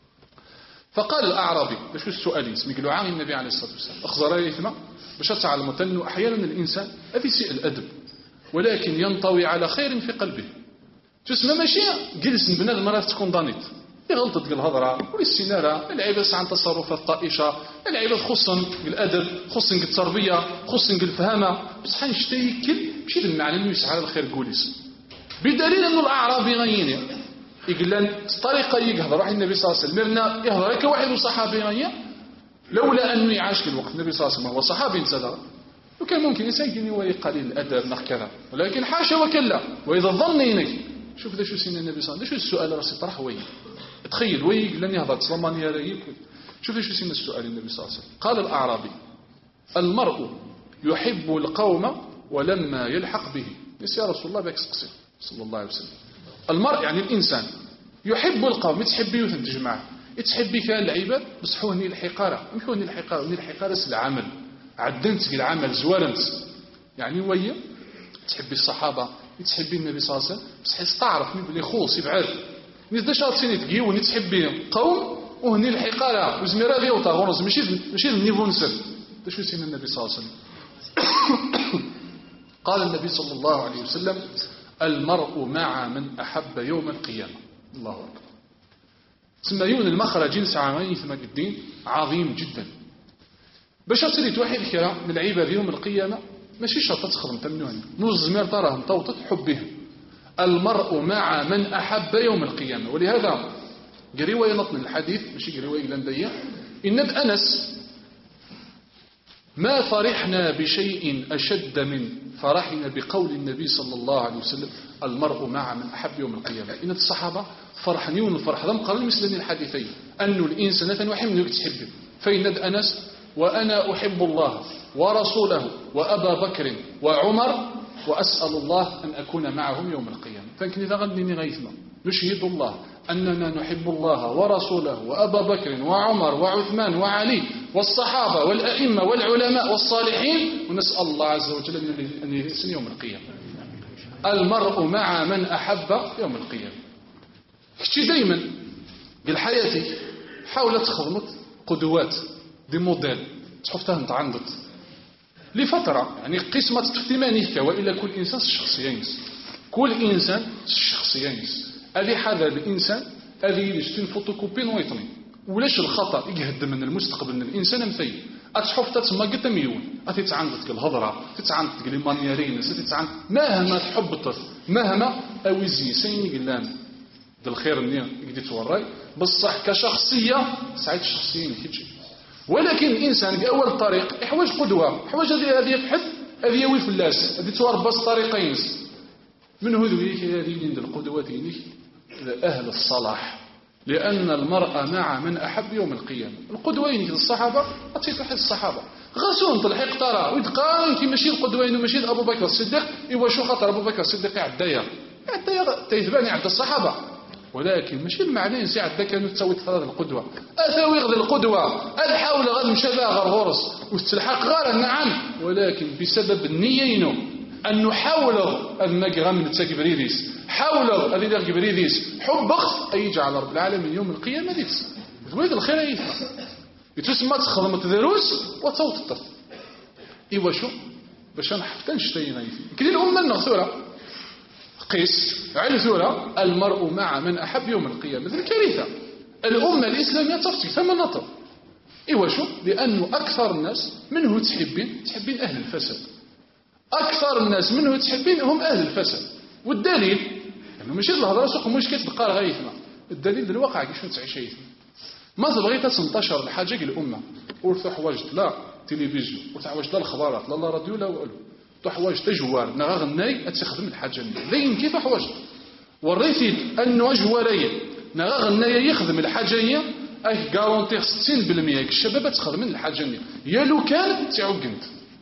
فقال الاعرابي باش السؤال سمي قالوا عن النبي عليه الصلاه والسلام اخزر يثما باش تعلم انه احيانا الانسان هذه سيء الادب ولكن ينطوي على خير في قلبه تسمى ماشي جلس بنا المراه تكون ضانيت يغلطت قال الهضره والسيناره العيبه عن تصرفات طائشه العيبه خصن الادب خصن التربيه خصن الفهامه بصح نشتيكل ماشي بالمعنى انه يسعى الخير قوليس بدليل انه الاعرابي غيني يقول لنا الطريقه يهضر واحد النبي صلى الله عليه وسلم مرنا يهضر هكا واحد صحابي غير لولا انه يعاش الوقت النبي صلى الله عليه وسلم هو صحابي انتظر وكان ممكن انسان يقول قليل الادب نخ كذا ولكن حاشا وكلا واذا ظنينك شوف ذا شو سين النبي صلى الله عليه وسلم شو السؤال راسي طرح وين تخيل وين قال لي هضرت سلمانيه راهي شوف شو سين السؤال النبي صلى الله عليه وسلم. قال الأعرابي: المرء يحب القوم ولما يلحق به. يا رسول الله بك سقسي صلى الله عليه وسلم. المرء يعني الإنسان يحب القوم، يتحبي وتنتج معه، يتحبي كان العباد بصح هو ني الحقارة، مش هو ني الحقارة، ني الحقارة سل العمل عدنت العمل زوارنت، يعني ويا تحبي الصحابة، تحبي النبي صلى الله عليه وسلم، بصح يستعرف من بلي خوص يبعد ني شاط سيني تقيوني تحبي قوم وهني الحقارة وزميرة غير وطاغونس ماشي النيفو نسل. شو سين النبي صلى الله عليه وسلم؟ قال النبي صلى الله عليه وسلم: المرء مع من أحب يوم القيامة. الله أكبر. تسميون المخرج نسعى ثم الدين عظيم جدا. باش تريد واحد كرا من العباد يوم القيامة ماشي شرط تخدم تمنون نوز زمير تراهم توطت حبهم. المرء مع من أحب يوم القيامة. ولهذا رواية نطن الحديث ماشي رواية لندية إن أنس: ما فرحنا بشيء أشد من فرحنا بقول النبي صلى الله عليه وسلم: المرء مع من أحب يوم القيامة. إن الصحابة فرحنيون الفرح ذم قال مثل الحديثين أن الإنسان وحي من يتحب. فإن أنس: وأنا أحب الله ورسوله وأبا بكر وعمر وأسأل الله أن أكون معهم يوم القيامة. فإن إذا غنيني غيثنا نشهد الله أننا نحب الله ورسوله وأبا بكر وعمر وعثمان وعلي والصحابة والأئمة والعلماء والصالحين، ونسأل الله عز وجل أن يحسن يوم القيامة. المرء مع من أحب يوم القيامة. كتي دايما بالحياة حاولت تخدمت قدوات دي موديل تحفتها انت عندك لفترة، يعني قسمة تفتمانيك وإلا كل إنسان شخصيين، كل إنسان شخصيين. هذه هذا الإنسان هذه يشتين فوتوكوبي نويطني ولاش الخطأ يجهد من المستقبل من الإنسان مثيل أتحف تسمى قد مليون أتتعندك الهضرة تتعندك المانيرين تتعند مهما تحب مهما أوزي سيني قلان الخير اللي قديت وراي بصح كشخصية سعيد شخصيين كيتشي. ولكن الإنسان بأول طريق يحوج قدوة، يحوج هذه يفحث هذه يوي فلاس هذه تواربص طريقين من هذوليك هذه عند القدوتين أهل الصلاح، لأن المرأة مع من أحب يوم القيامة. القدوين الصحابة أتيت واحد الصحابة غاسون تلحق ترى ويتقارن كي ماشي القدوين وماشي أبو بكر الصديق. إيوا شو خاطر أبو بكر الصديق عدايا تيثباني عند الصحابة، ولكن ماشي المعنى نسي عدا كانوا تسوي ثلاث القدوة أثاوي غد القدوة الحاول غد مشابه غير غرس واستلحق غير نعم، ولكن بسبب النيينو أن نحاول المجرى من التكبريديس حاول أن الكبريديس حب أخت أي جعل رب العالمين يوم القيامة ديس تريد الخير أيضا يتسمى تخدم دروس وتصوت الطف. إيوا شو باش نحفتنش تينا كذي الأمة المغسورة قيس على ثورة المرء مع من أحب يوم القيامة. هذه كارثة. الأمة الإسلامية تفصل ثم نطر. إيوا شو لأنه أكثر الناس منه تحبين أهل الفساد. أكثر الناس منه تحبين هم أهل الفساد. والدليل أنه ماشي الهضرة سوق مش كتبقى غايثنا. الدليل الواقع كيفاش تعيش هيثنا. ما تبغي تنتشر الحاجة الأمة ورث حواجد لا تلفزيون وتحواجد لا الخبارات لا راديو لا والو تحواجد تجوار نغا غناي تخدم الحاجة لين كيف حواجد وريثي أنه جواري نغا غناي يخدم الحاجة أي غارونتيغ 60% الشباب تخدم الحاجة يا لو كان تعقنت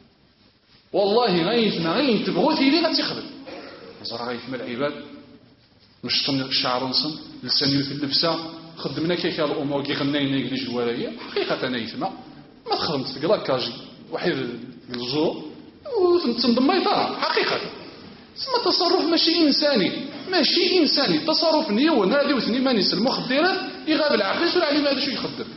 والله غاين تبغوا ثيلي غتخدم زرا غيثم العباد مش طن الشعر نصن لساني في اللبسه خدمنا كيك الامور كي غناينا يجري جواريه حقيقه نايثما ما تخدمت في كلاكاجي واحد الزور وتنضم يطار حقيقه ثم تصرف ماشي انساني تصرف نيون هذه وثني مانيس المخدرات يغاب العقل ولا عليه هذا شو يخدم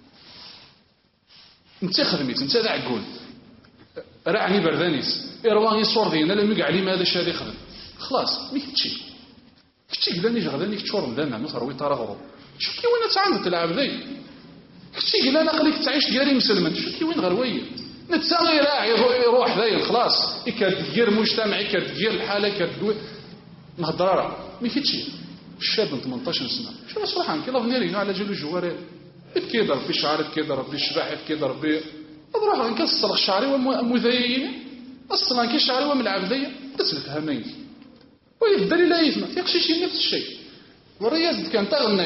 انت خدميت انت ذا عقول راعني بردانيس ارواني صور دينا لم يقع لي هذا الشيء يخدم خلاص مي كتشي قلاني غداني كتشور مدانا مثلا وي طرغرو شو كي وين تعمد تلعب ذي كتشي قلنا خليك تعيش ديالي مسلمن شو كي وين غرويه نتساغي راعي يروح ذايل خلاص يكدير مجتمع يكدير الحاله كدوي نهضر راه مي كتشي الشاب من 18 سنه شنو صراحه كي لافنيري على جالو جواري كيضرب في شعرك كيضرب في الشباح كيضرب به اضرب نكسر الشعري ومذيين اصلا كي شعري وملعب ذي تسلفها مين ويبدل لا يسمع يقشي شي نفس الشيء والرياض كان تاع النايف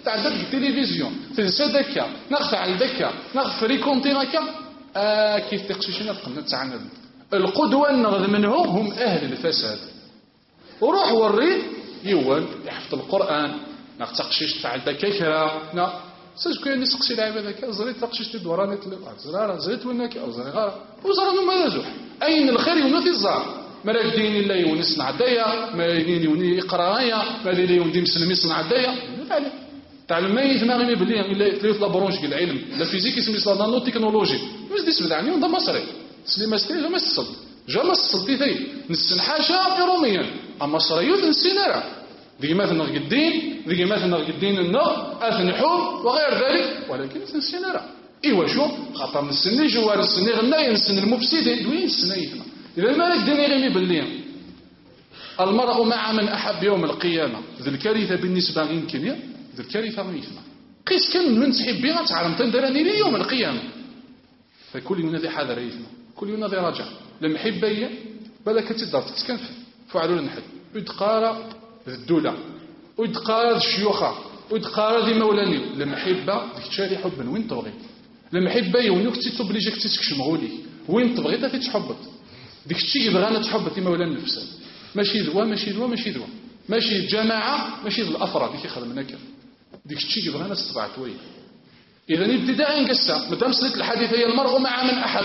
تعدد التلفزيون تنسى دكا ناخذ على دكا ناخذ فريكونتي هكا كيف تقشيشنا تقلنا تعند القدوة نغذ منهم هم أهل الفساد وروح وري يوان يحفظ القرآن ناخذ تقشيش تاع دكا نا ساج كاين يسقسي لعيبه ذاك زريت تقشيش تدوراني زراره زريت وناك او زري غاره وزرانو ما يزوح اين الخير يونث الزار ما لا دين الا يونس عدايا ما دين يوني يقرايا ما دين يوندي مسلم يصنع عدايا فعلا تعلم ما يثنى بلي الا ثلاث لابرونج ديال العلم لا فيزيك اسمي نانو تكنولوجي واش دي سمعني وندا مصري سليم استري ما الصد جا الصدي ثي نسن حاشا روميا اما مصريوت نسينا ديما الدين ديما الدين النار اثنحوم وغير ذلك ولكن نسينا راه ايوا شو خاطر نسني جوار السني غنايا نسن المفسدين وين السنيتنا اذا ما لك ديني غير بالليل المرء مع من احب يوم القيامه ذي الكارثه بالنسبه يمكن ذي الكارثه ميتنا قيس كان من تحب بها تعلم تندرني لي يوم القيامه فكل ينادي حذر يثنا كل ينادي رجع المحبه بالك تقدر تتكنف فعلوا النحل يتقارى الدولة ويتقارى الشيوخة ويتقارى ذي مولاني المحبة ديك تشاري حبا وين تبغي المحبة يونيك تتبليجك تتكشم غولي وين تبغي تا تتحبط ديك تشي يبغانا تحبط مولانا الفساد ماشي ذوا ماشي ذوا ماشي ذوا ماشي الجماعة ماشي الأفراد ديك يخدم هكا ديك تشي يبغانا تتبعت وين إذا ابتداء نقسى مدام سلت الحديث هي المرء مع من أحب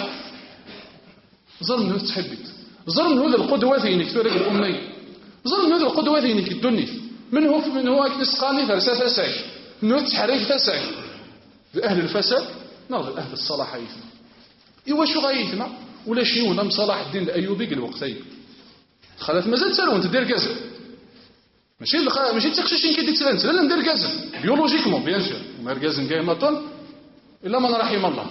ظلم نو تحبت ظلم نو القدوة ذينك تورق الأمي ظلم نو القدوة ذينك الدنيا من هو أكنسقاني ثلاثة ساعي نو تحريك تساعي أهل الفساد ناظر أهل الصلاح يثنى إيوا شو غايثنا ولا شيء ونم صلاح الدين الأيوبي قال وقتين خلات مازال تسالون تدير كازا ماشي تخشيشين كي تسالن لا ندير كازا بيولوجيكمون بيان سور ما كازا كاين مطن الا من رحم الله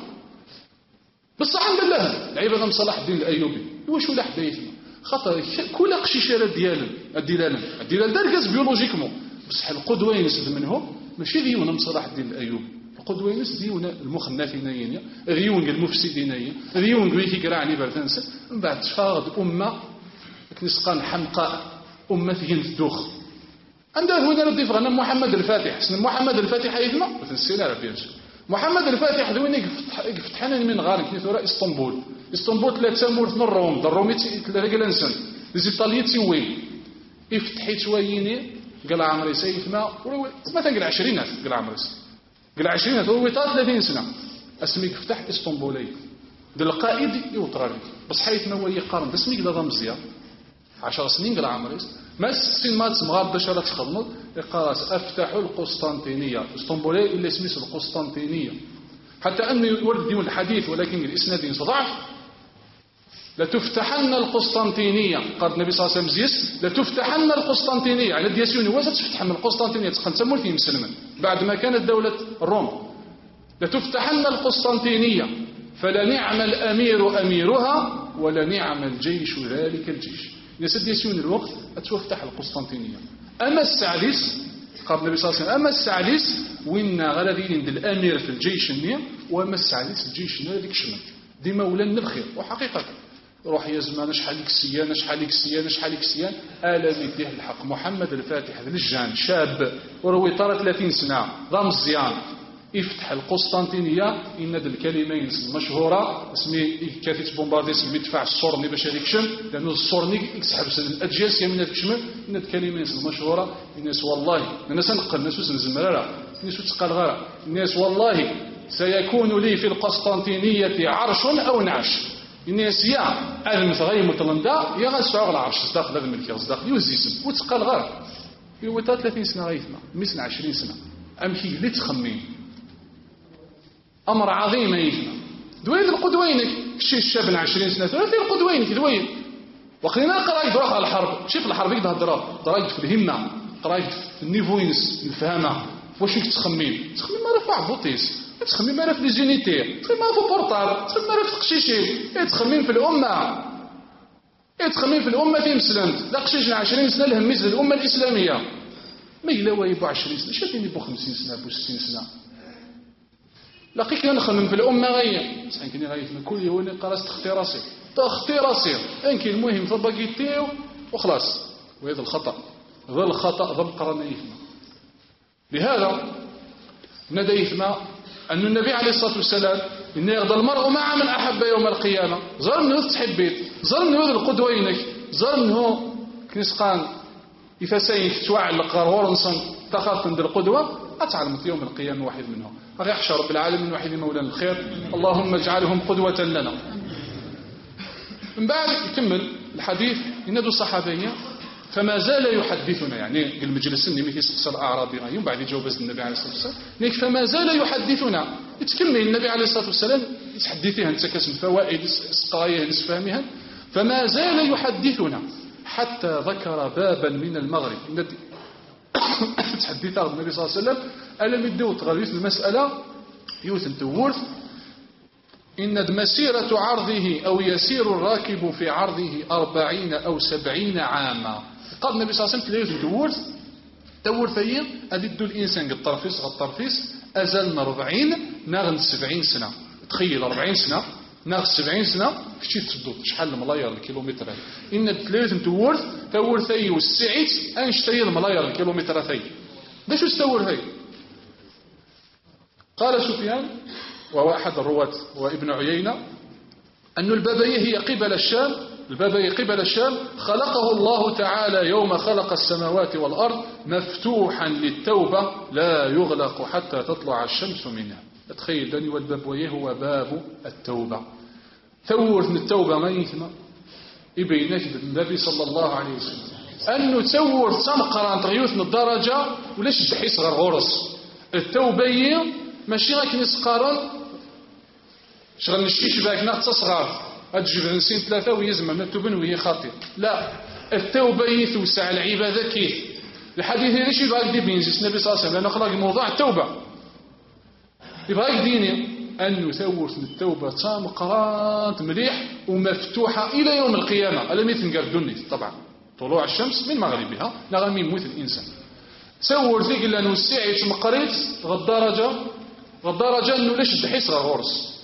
بصح عند الله العباد نم صلاح الدين الأيوبي إيوا شو لا حدايثنا خاطر كل قشيشه ديال دار كاز بيولوجيكمون بصح القدوه ينسد منهم ماشي ديونا صلاح الدين الايوبي القدوه ينس ديونا المخنثين ديون المفسدين ديون كويكي كراعني برتنس من بعد تفاض امه كنسقان حمقاء امه ينفدوخ عندها هنا ردي فغنا محمد الفاتح اسم محمد الفاتح يثما تنسينا راه بيان محمد الفاتح ذوين يفتحنا من غار كيثورا اسطنبول 3 مورث من الروم الرومي تلاقلنسن ليزيطاليين وين يفتحي شويني قال عمري سيف ما مثلا قال 20 قال عمري قال 20 هو 30 سنه اسميك فتح اسطنبولي ديال القائد يوطرالي بس حيث ما هو يقارن باسميك دا مزيان 10 سنين قال عمري ما السن ما تمغاب باش راه تخدم يقراس افتح القسطنطينيه اسطنبولي اللي اسمه القسطنطينيه حتى انه يورد ديون الحديث ولكن الاسناد ضعف لتفتحن القسطنطينيه قال النبي صلى الله عليه وسلم زيس لتفتحن القسطنطينيه على دياسيوني واش تفتح من القسطنطينيه تقنتمول في مسلما بعد ما كانت دوله الروم لتفتحن القسطنطينيه فلنعم الامير اميرها ولنعم الجيش ذلك الجيش يسد دياسيوني الوقت تفتح القسطنطينيه اما السادس قال النبي صلى الله عليه وسلم اما السادس وين غادي عند الامير في الجيش النيه واما السادس الجيش ذلك شمل ديما ولان الخير وحقيقه روح يا زمان شحال لك سيان آلا بيديه الحق محمد الفاتح ذي الجان شاب وروي طار 30 سنة ذا مزيان يفتح القسطنطينية إن هذه الكلمين المشهورة اسمي كافيت بومباردي اسمي يدفع الصورني باش يكشم لأنه الصورني يسحب الأجياس يمين يكشم إن الكلمين المشهورة الناس والله الناس نقل الناس نزمرارا الناس تقال غارة الناس والله سيكون لي في القسطنطينية عرش أو نعش الناس يا المتغير متلندا يا غنسعوا العرش صداق هذا الملك صداق يوزيسم وتقال غير في وتا 30 سنه غيثنا مثل 20 سنه امشي اللي تخمين امر عظيم يثنا دوين القدوينك شي الشاب 20 سنه 30 القدوينك دوين وقينا قراي دروخ على الحرب شوف الحرب يقدر قراي في الهمه قراي في النيفوينس الفهمه واش تخمين ما رفع بوطيس تخمم ما في ليزونيتي تخمم ما في بورطال تخمم ما في تقشيشي تخمم في الامه تخمم في الامه في مسلمت لا قشيش 20 سنه الهميز للامه الاسلاميه ما الا وايبو 20 سنه شادين يبو 50 سنه بو 60 سنه لقيت نخمم في الامه غير صحيح كني غايف من كل يوم قراص تختي راسي انكي المهم فباكيتيو وخلاص وهذا الخطا ذا القرنيه لهذا نديف ما أن النبي عليه الصلاة والسلام إن يغضى المرء مع من أحب يوم القيامة ظن تحبيت ظن القدوينك ظن كنسقان يفسين توعلق غورنصن تخاف من القدوة أتعلمت يوم القيامة واحد منهم يحشى رب العالمين واحد مولانا الخير اللهم اجعلهم قدوة لنا. من بعد يكمل الحديث ينادوا الصحابية فما زال يحدثنا يعني المجلس اللي مثل سقس الأعرابي يوم بعد يجاوب النبي عليه الصلاة والسلام فما زال يحدثنا يتكمل النبي عليه الصلاة والسلام يتحدثها انت كاسم فوائد سقرايه نسفهمها فما زال يحدثنا حتى ذكر بابا من المغرب تحدث النبي صلى الله عليه وسلم ألم يدوت غريس المسألة يوثن تورث إن مسيرة عرضه أو يسير الراكب في عرضه 40 أو 70 عاما قال النبي صلى الله عليه وسلم يوثن تورث أيه أدد الإنسان الطرفيس أزل 40 ناغن 70 سنة تخيل 40 سنة ناغن 70 سنة كشي تفضل شحال الملاير الكيلومتر إن الثلاث تورث أيه والسعيت أنشتري الملاير الكيلومتر ثي ده شو استور هاي قال سفيان وهو أحد الرواة وابن عيينة أن البابية هي قبل الشام البابية قبل الشام خلقه الله تعالى يوم خلق السماوات والأرض مفتوحا للتوبة لا يغلق حتى تطلع الشمس منها تخيل دني والبابوية هو باب التوبة ثورت من التوبة ما يثمى يبينك النبي صلى الله عليه وسلم أنه تصور سمقران تغيوث من الدرجة وليش تحس غير غرس التوبة ماشي غاك نسقارن شغل نشيش باك ناقص صغار أتجيب نسين 3 ويزمن التوبن وهي خاطئ لا التوبة يتوسع العبادة كيف الحديث ليش يبغى يدي بينزيس النبي صلى الله عليه وسلم لأنه خلق موضوع التوبة يبغى يديني أن يثور من التوبة تام قرانت مليح ومفتوحة إلى يوم القيامة ألم يتنقر دوني طبعا طلوع الشمس من مغربها نغمي موت الإنسان تصور ذيك لأنه السعي مقريت غالدرجة أنه ليش تحس غورس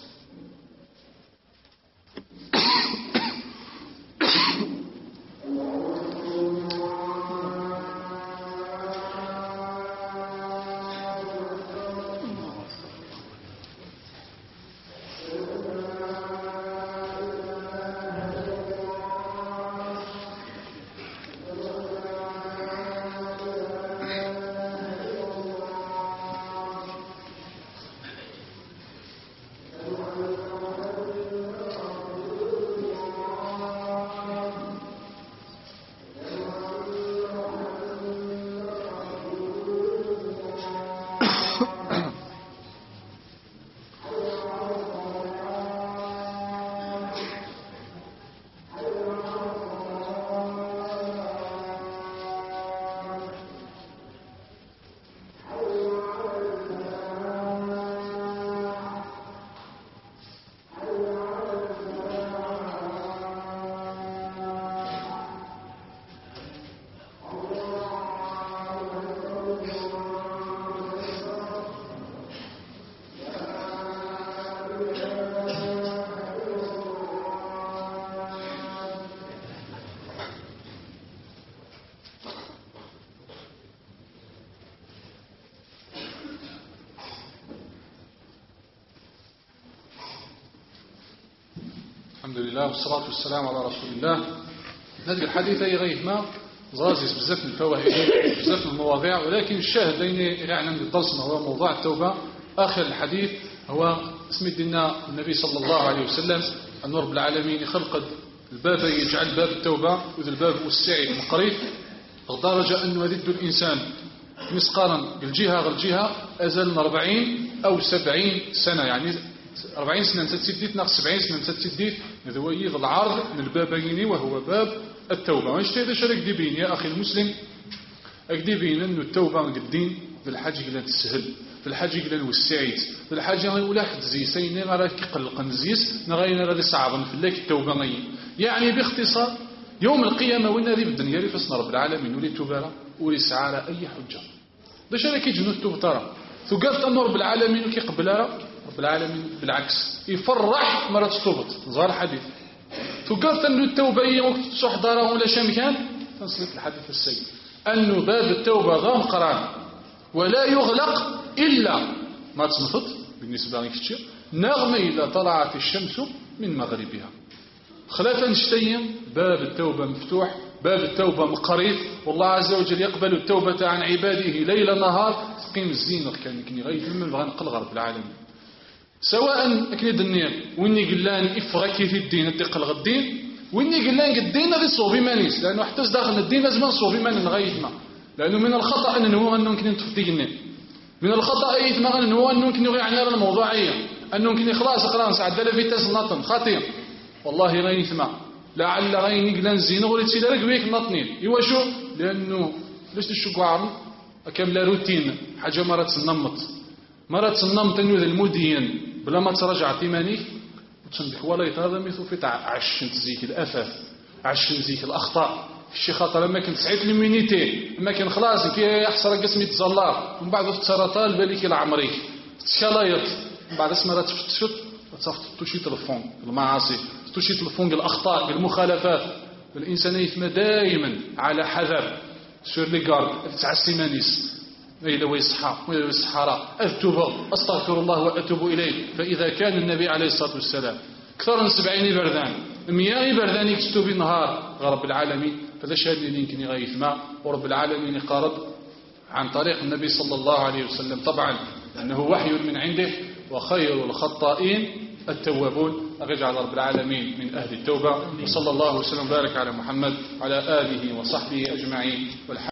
الحمد لله والصلاة والسلام على رسول الله. هذه الحديث أي غير ما زازيز بزاف من الفوائد بزاف من المواضيع، ولكن الشاهد لين يعني عند الدرس هو موضوع التوبة. آخر الحديث هو اسم دينا النبي صلى الله عليه وسلم أن رب العالمين يخلق الباب يجعل باب التوبة وذا الباب والسعي المقريب لدرجة أنه يذد الإنسان مسقارا بالجهة غير الجهة أزل 40 أو 70 سنة، يعني 40 سنة تتسديت ناقص 70 سنة تتسديت. هذا هو يض العرض من البابين وهو باب التوبة. واش هذا شرك ديبين يا أخي المسلم أكديبين أنه التوبة من الدين في الحاجة إلى تسهل، في الحاجة إلى نوسعيت، في الحاجة ولا حد زيسين غير كيقلق نزيس نغير غير صعب في الله التوبة غي. يعني باختصار يوم القيامة وين ذي بالدنيا اللي فصنا رب العالمين ولي توبة ولي سعارة أي حجة باش هذا كيجنو التوبة ترى ثقافة أن رب العالمين وكيقبلها رب العالمين بالعكس يفرح مرة تتوبط ظهر الحديث ثقافة أن التوبة وقت تحضره ولا شمكان تنصلت الحديث السيد أن باب التوبة غام قران ولا يغلق إلا ما تصنفط بالنسبة لك كتير نغم إذا طلعت الشمس من مغربها. خلافا نشتيم باب التوبة مفتوح، باب التوبة مقريب، والله عز وجل يقبل التوبة عن عباده ليل نهار. تقيم الزين كان كني غير من بغى نقل غرب العالم سواء أكني دنيا وإني قلان إفراكي في الدين أتقل غدين وإني قلان قدين غير صوبي مانيس، لأنه حتى داخل الدين لازم صوبي مان نغيثنا، لأنه من الخطأ أن هو أنه يمكن نتفدينا، من الخطأ أيثما أنه هو أنه يمكن يغير عنا الموضوعية، أنه يمكن خلاص خلاص عدل فيتاس نطن خطير والله غيثما لعل غير قلان زين غير تسيل ركبيك نطنين إيوا شو لأنه ليش تشكو عارم كاملة روتين حاجة مرة تنمط أنه ذا المدين بلا ما ترجع تيمانيك وتنبح ولا يتهذا مثل في عشنت زيك الأثاث عشنت زيك الأخطاء الشيء خاطر لما كنت سعيت المينيتي لما كان خلاص كي يحصر قسمي تزلار ومن بعد تسرطال بالك العمري تشلايط من بعد اسمها لا تفتشت وتصفت توشي تلفون المعاصي توشي تلفون الأخطاء المخالفات. الإنسان يثم دائما على حذر سور لي غارد تاع السيمانيس إذا ويصحى ويصحى أتوب أستغفر الله وأتوب إليه. فإذا كان النبي عليه الصلاة والسلام أكثر من 70 بردان 100 بردان يكتب بالنهار رب العالمين، فذا شهد اللي يمكن يغيث ماء ورب العالمين يقارب عن طريق النبي صلى الله عليه وسلم طبعا لأنه وحي من عنده. وخير الخطائين التوابون. أجعل رب العالمين من أهل التوبة. وصلى الله وسلم وبارك على محمد وعلى آله وصحبه أجمعين.